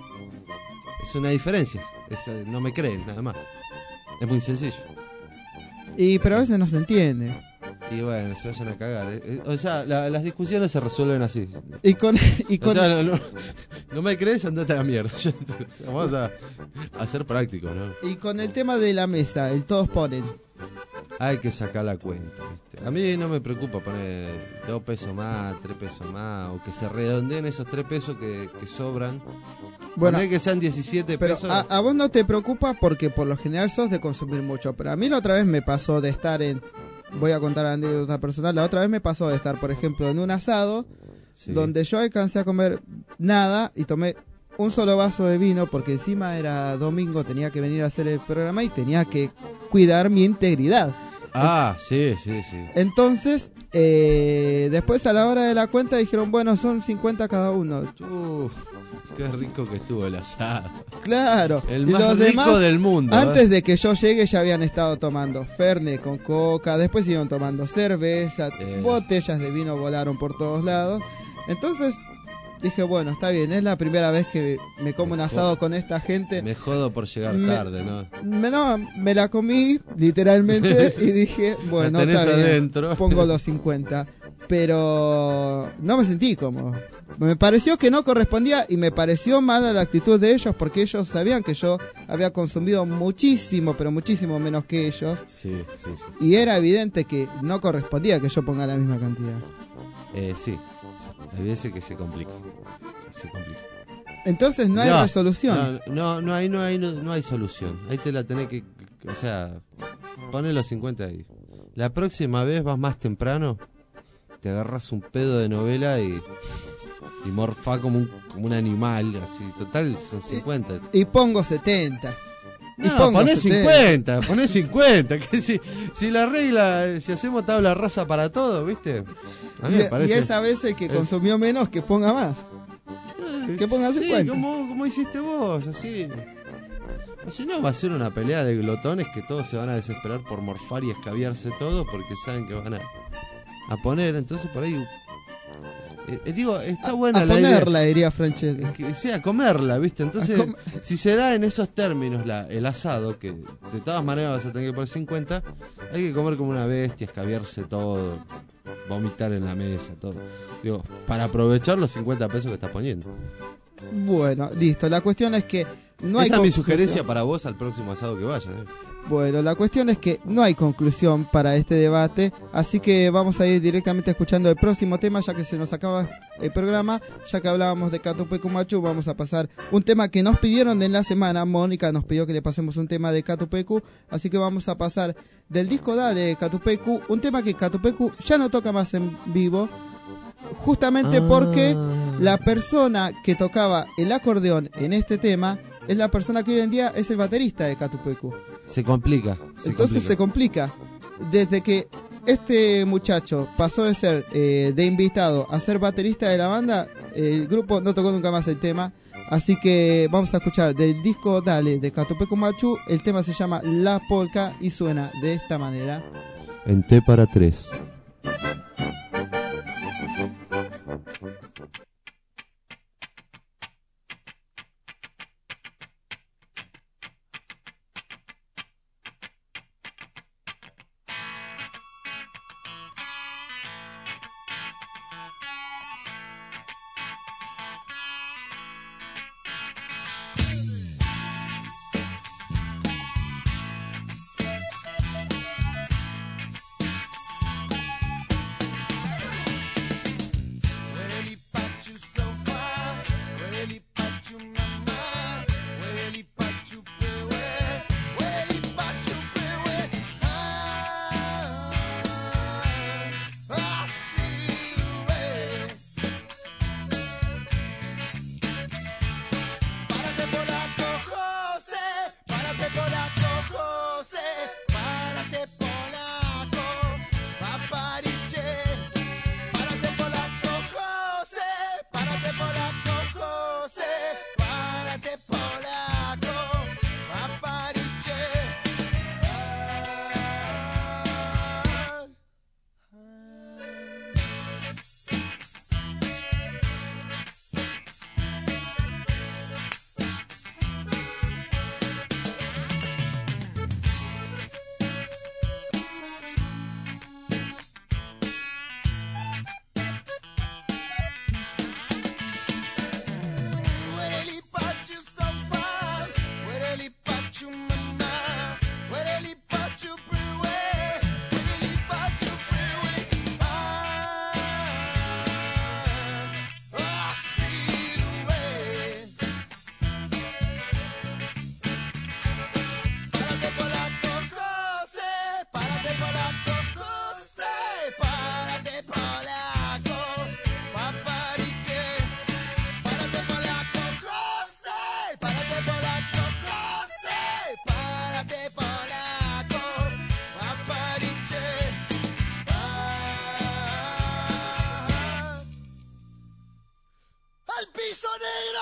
no me creen, nada más. Es muy sencillo. Pero a veces no se entiende. Y bueno, se vayan a cagar. O sea, las discusiones se resuelven así. O sea, no me crees, andate a la mierda. Vamos a ser prácticos, ¿no? Y con el tema de la mesa, el todos ponen. Hay que sacar la cuenta, ¿viste? A mí no me preocupa poner 2 pesos más, 3 pesos más, o que se redondeen esos 3 pesos que sobran. Bueno, poner que sean 17 pero pesos. A vos no te preocupa porque por lo general sos de consumir mucho. Pero a mí la otra vez me pasó de estar voy a contar anécdota personal. La otra vez me pasó de estar, por ejemplo, en un asado donde yo alcancé a comer nada y tomé un solo vaso de vino porque encima era domingo, tenía que venir a hacer el programa y tenía que cuidar mi integridad. Sí. Entonces, después a la hora de la cuenta dijeron, bueno, son 50 cada uno. Qué rico que estuvo el asado. Claro. El y más los rico demás, del mundo. Antes de que yo llegue ya habían estado tomando Fernet con coca, después siguieron tomando cerveza, botellas de vino volaron por todos lados. Entonces dije, bueno, está bien, es la primera vez que me como un asado con esta gente. Me jodo por llegar tarde, ¿no? Me la comí literalmente y dije, bueno, está bien, adentro. Pongo los 50. Pero no me sentí cómodo. Me pareció que no correspondía y me pareció mala la actitud de ellos porque ellos sabían que yo había consumido muchísimo, pero muchísimo menos que ellos. Sí. Y era evidente que no correspondía que yo ponga la misma cantidad. Sí. Hay veces que se complica. Entonces no hay resolución. No hay solución. Ahí te la tenés que... O sea, poné los 50 ahí. La próxima vez vas más temprano, te agarras un pedo de novela y morfá como un animal, así. Total, son 50. Y pongo 70. Ponés 50. Que si la regla, si hacemos tabla rasa para todo, ¿viste? A mí me parece. Y esa vez el que consumió menos, que ponga más. Que ponga 50. Como hiciste vos, así. Si no, va a ser una pelea de glotones que todos se van a desesperar por morfar y escabiarse todo porque saben que van a poner. Entonces, por ahí. Digo, está buena la idea. A ponerla, diría Franchelli. Sí, a comerla, ¿viste? Entonces, si se da en esos términos el asado, que de todas maneras vas a tener que poner 50, hay que comer como una bestia, escabiarse todo, vomitar en la mesa, todo. Digo, para aprovechar los 50 pesos que estás poniendo. Bueno, listo. La cuestión es que no hay Esa es mi sugerencia para vos al próximo asado que vayas. Bueno, la cuestión es que no hay conclusión para este debate, así que vamos a ir directamente escuchando el próximo tema, ya que se nos acaba el programa. Ya que hablábamos de Catupecu Machu, vamos a pasar un tema que nos pidieron en la semana. Mónica nos pidió que le pasemos un tema de Catupecu, así que vamos a pasar del disco Dale de Catupecu, un tema que Catupecu ya no toca más en vivo, justamente porque la persona que tocaba el acordeón en este tema es la persona que hoy en día es el baterista de Catupecu. Se complica. Se complica. Desde que este muchacho pasó de ser de invitado a ser baterista de la banda, el grupo no tocó nunca más el tema. Así que vamos a escuchar del disco Dale de Catupecu Machu. El tema se llama La Polka y suena de esta manera. En T para 3. hizo negro.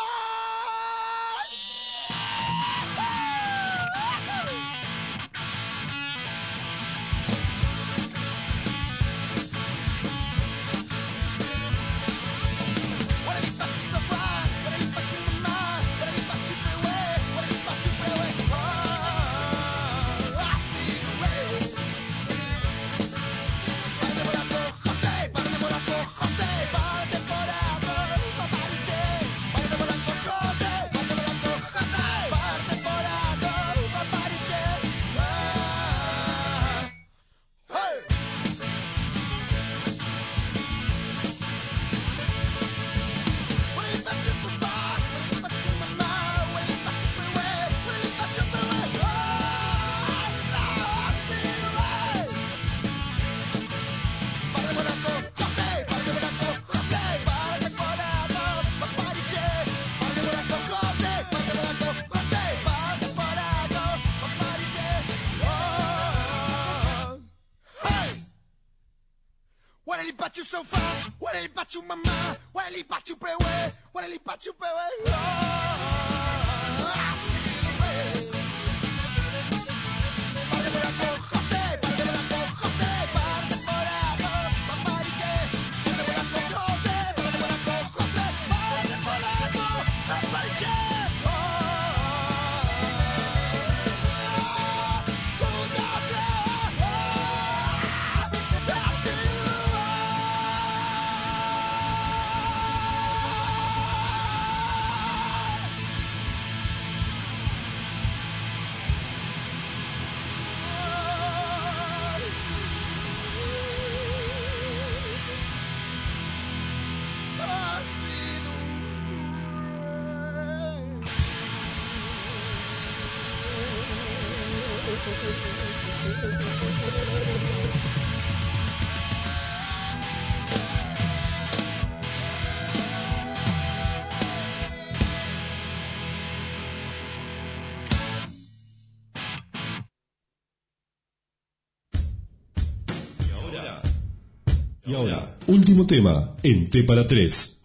Y ahora, último tema en T para 3.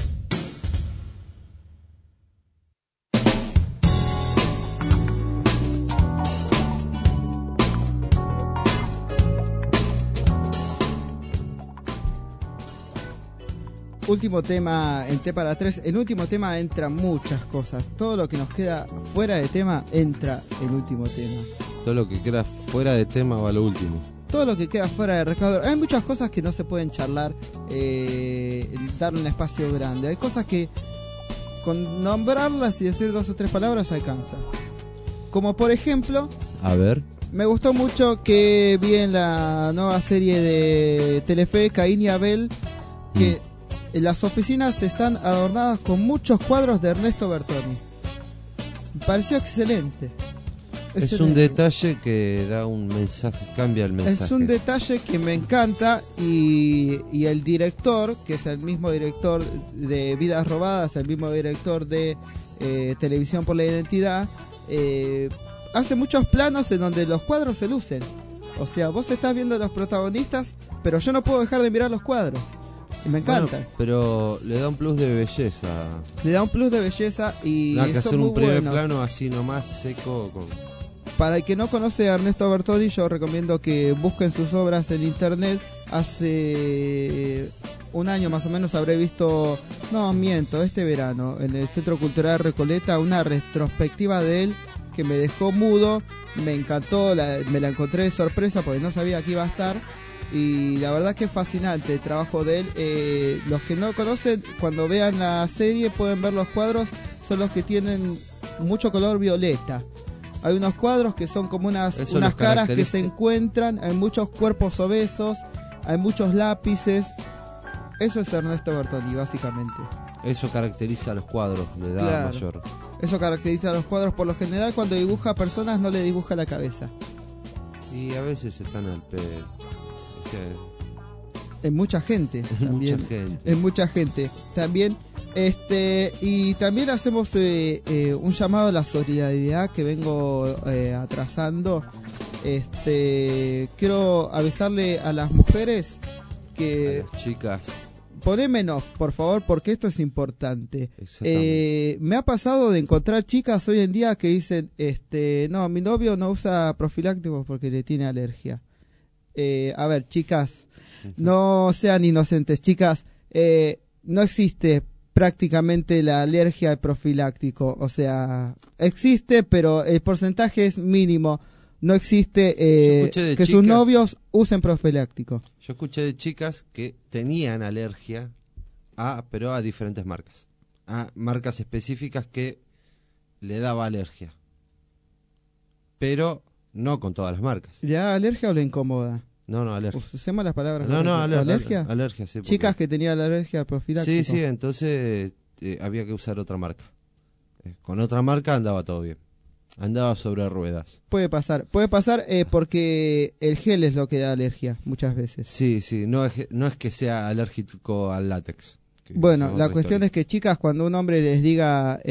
Último tema en T para 3. En último tema entran muchas cosas. Todo lo que nos queda fuera de tema entra en último tema. Todo lo que queda fuera de tema va a lo último. Todo lo que queda fuera de recaudo. Hay muchas cosas que no se pueden charlar, darle un espacio grande. Hay cosas que con nombrarlas y decir 2 o 3 palabras alcanza. Como por ejemplo, a ver, me gustó mucho que vi en la nueva serie de Telefe, Caín y Abel, que las oficinas están adornadas con muchos cuadros de Ernesto Bertoni. Me pareció excelente. Es un detalle que da un mensaje, cambia el mensaje. Es un detalle que me encanta y el director, que es el mismo director de Vidas Robadas, el mismo director de Televisión por la Identidad, hace muchos planos en donde los cuadros se lucen. O sea, vos estás viendo a los protagonistas, pero yo no puedo dejar de mirar los cuadros. Y me encanta. Bueno, pero le da un plus de belleza. Le da un plus de belleza y no hay que son hacer muy un primer buenos. plano así nomás seco con... Para el que no conoce a Ernesto Bertoni, yo recomiendo que busquen sus obras en internet. Hace un año más o menos habré visto, no miento, este verano en el Centro Cultural Recoleta una retrospectiva de él que me dejó mudo. Me encantó, me la encontré de sorpresa porque no sabía que iba a estar. Y la verdad que es fascinante el trabajo de él. Los que no conocen, cuando vean la serie pueden ver los cuadros, son los que tienen mucho color violeta. Hay unos cuadros que son como unas caras que se encuentran, hay muchos cuerpos obesos, hay muchos lápices. Eso es Ernesto Bertoni, básicamente. Eso caracteriza a los cuadros, le da mayor. Eso caracteriza a los cuadros. Por lo general, cuando dibuja personas, no le dibuja la cabeza. Y a veces están al pedo. O sea, en mucha gente también. En mucha gente también. Y también hacemos un llamado a la solidaridad que vengo atrasando. Quiero avisarle a las mujeres que... a las chicas ponémenos, por favor, porque esto es importante. Me ha pasado de encontrar chicas hoy en día que dicen, no, mi novio no usa profilácticos porque le tiene alergia. A ver, chicas, no sean inocentes, chicas, no existe prácticamente la alergia al profiláctico, o sea, existe, pero el porcentaje es mínimo. No existe que sus novios usen profiláctico. Yo escuché de chicas que tenían alergia pero a diferentes marcas. A marcas específicas que le daba alergia. Pero no con todas las marcas. ¿Le da alergia o le incomoda? No, alergia. Usemos las palabras. ¿Alergia? ¿Alergia? Sí, chicas que tenían la alergia al profiláctico. Sí, entonces había que usar otra marca. Con otra marca andaba todo bien. Andaba sobre ruedas. Puede pasar porque el gel es lo que da alergia muchas veces. Sí, no es que sea alérgico al látex. Bueno, la cuestión es que, chicas, cuando un hombre les diga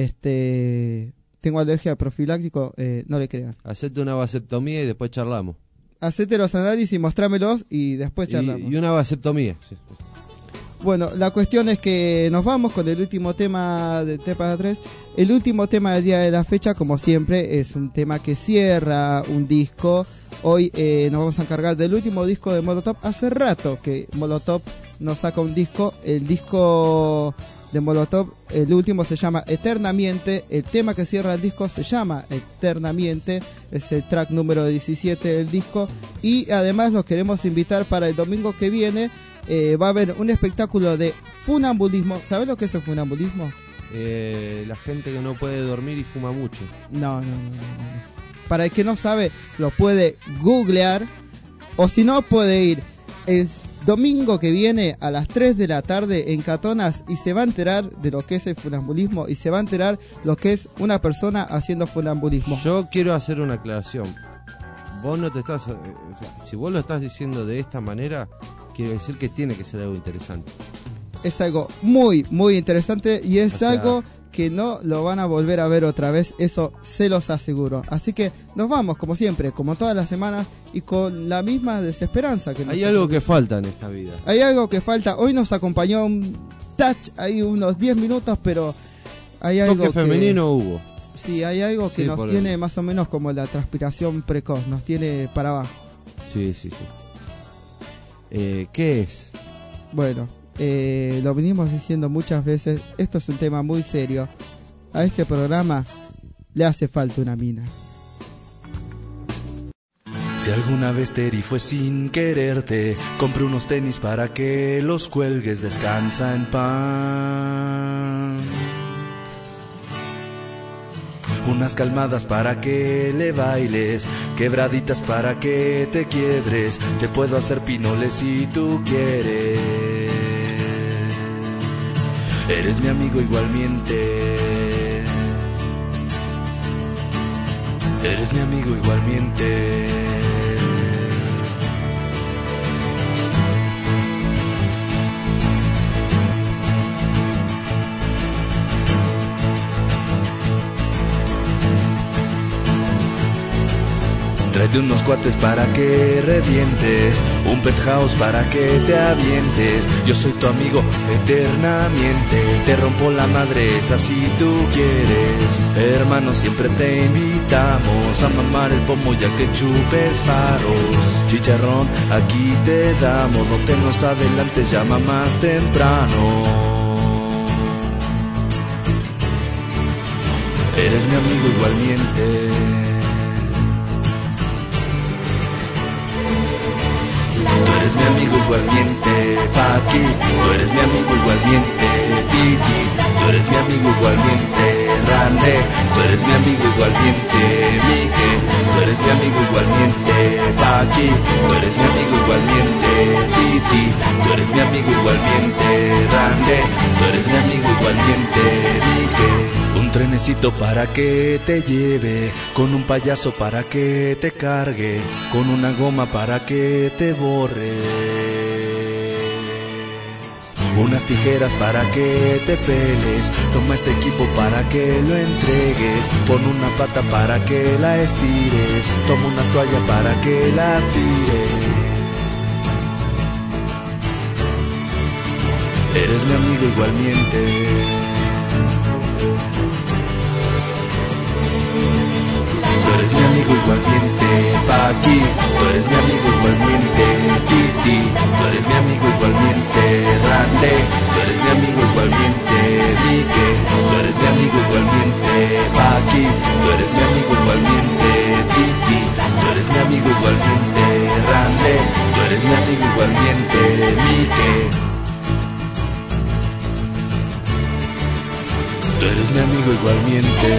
tengo alergia al profiláctico, no le crean. Hacete una vasectomía y después charlamos. Hacete los análisis, mostrámelos y después charlamos. Y una vasectomía. Sí. Bueno, la cuestión es que nos vamos con el último tema de Tepa 3. El último tema del día de la fecha, como siempre, es un tema que cierra un disco. Hoy nos vamos a encargar del último disco de Molotov. Hace rato que Molotov nos saca un disco. El disco de Molotov, el último se llama Eternamente. El tema que cierra el disco se llama Eternamente. Es el track número 17 del disco. Y además los queremos invitar para el domingo que viene. Va a haber un espectáculo de funambulismo. ¿Sabes lo que es el funambulismo? La gente que no puede dormir y fuma mucho. No. Para el que no sabe, lo puede googlear. O si no, puede ir el domingo que viene a las 3 de la tarde en Catonas y se va a enterar de lo que es el funambulismo y se va a enterar lo que es una persona haciendo funambulismo. Yo quiero hacer una aclaración. Vos no te estás... si vos lo estás diciendo de esta manera, quiere decir que tiene que ser algo interesante. Es algo muy, muy interesante y es algo que no lo van a volver a ver otra vez, eso se los aseguro. Así que nos vamos, como siempre, como todas las semanas, y con la misma desesperanza. Hay algo que falta en esta vida. Hay algo que falta. Hoy nos acompañó un touch, hay unos 10 minutos, pero hay algo toque femenino hubo. Sí, hay algo que nos tiene más o menos como la transpiración precoz, nos tiene para abajo. Sí. ¿Qué es? Bueno, lo venimos diciendo muchas veces, esto es un tema muy serio. A este programa le hace falta una mina. Si alguna vez te herí fue sin quererte, compré unos tenis para que los cuelgues, descansa en paz. Unas calmadas para que le bailes, quebraditas para que te quiebres. Te puedo hacer pinoles si tú quieres. Eres mi amigo igualmente. Eres mi amigo igualmente. Tráete unos cuates para que revientes, un penthouse para que te avientes. Yo soy tu amigo eternamente, te rompo la madre esa si tú quieres. Hermano, siempre te invitamos a mamar el pomo ya que chupes faros. Chicharrón, aquí te damos, no te nos adelantes, llama más temprano. Eres mi amigo igualmente. Tú eres mi amigo igualmente, Paqui. Tú eres mi amigo igualmente, Titi. Tú eres mi amigo igualmente, Rande. Tú eres mi amigo igualmente, Mike. Tú eres mi amigo igualmente, Paqui. Tú eres mi amigo igualmente, Titi. Tú eres mi amigo igualmente, Rande. Tú eres mi amigo igualmente, Mike. Un trenecito para que te lleve, con un payaso para que te cargue, con una goma para que te borre, unas tijeras para que te peles, toma este equipo para que lo entregues, pon una pata para que la estires, toma una toalla para que la tires. Eres mi amigo igualmente. Tú eres mi amigo igualmente, Paqui. Tú eres mi amigo igualmente, Titi. Tú eres mi amigo igualmente, Rande. Tú eres mi amigo igualmente, Vique. Tú eres mi amigo igualmente, Paqui. Tú eres mi amigo igualmente, Titi. Tú eres mi amigo igualmente, Rande. Tú eres mi amigo igualmente, Vique. Tú eres mi amigo igualmente.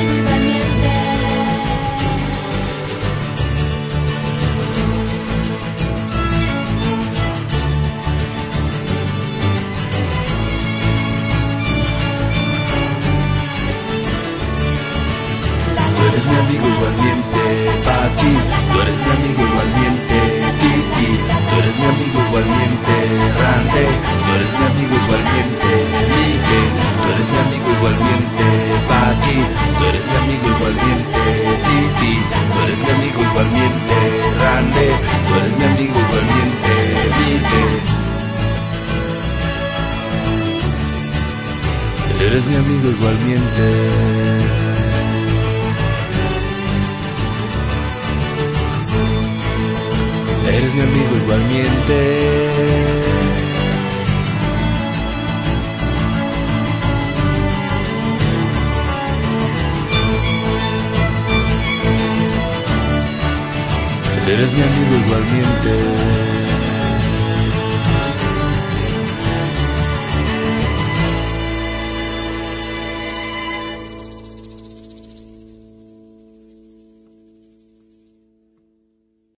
Tú eres mi amigo igualmente, Paqui. Tú eres mi amigo igualmente, Titi. Tú eres mi amigo igualmente, Rande. Tú eres mi amigo igualmente, Mike. Tú eres mi amigo igualmente, Paqui. Tú eres mi amigo igualmente, Titi. Tú eres mi amigo igualmente, Rande. Tú eres mi amigo igualmente, Mike. Eres mi amigo igualmente. Eres mi amigo igualmente. Eres mi amigo igualmente.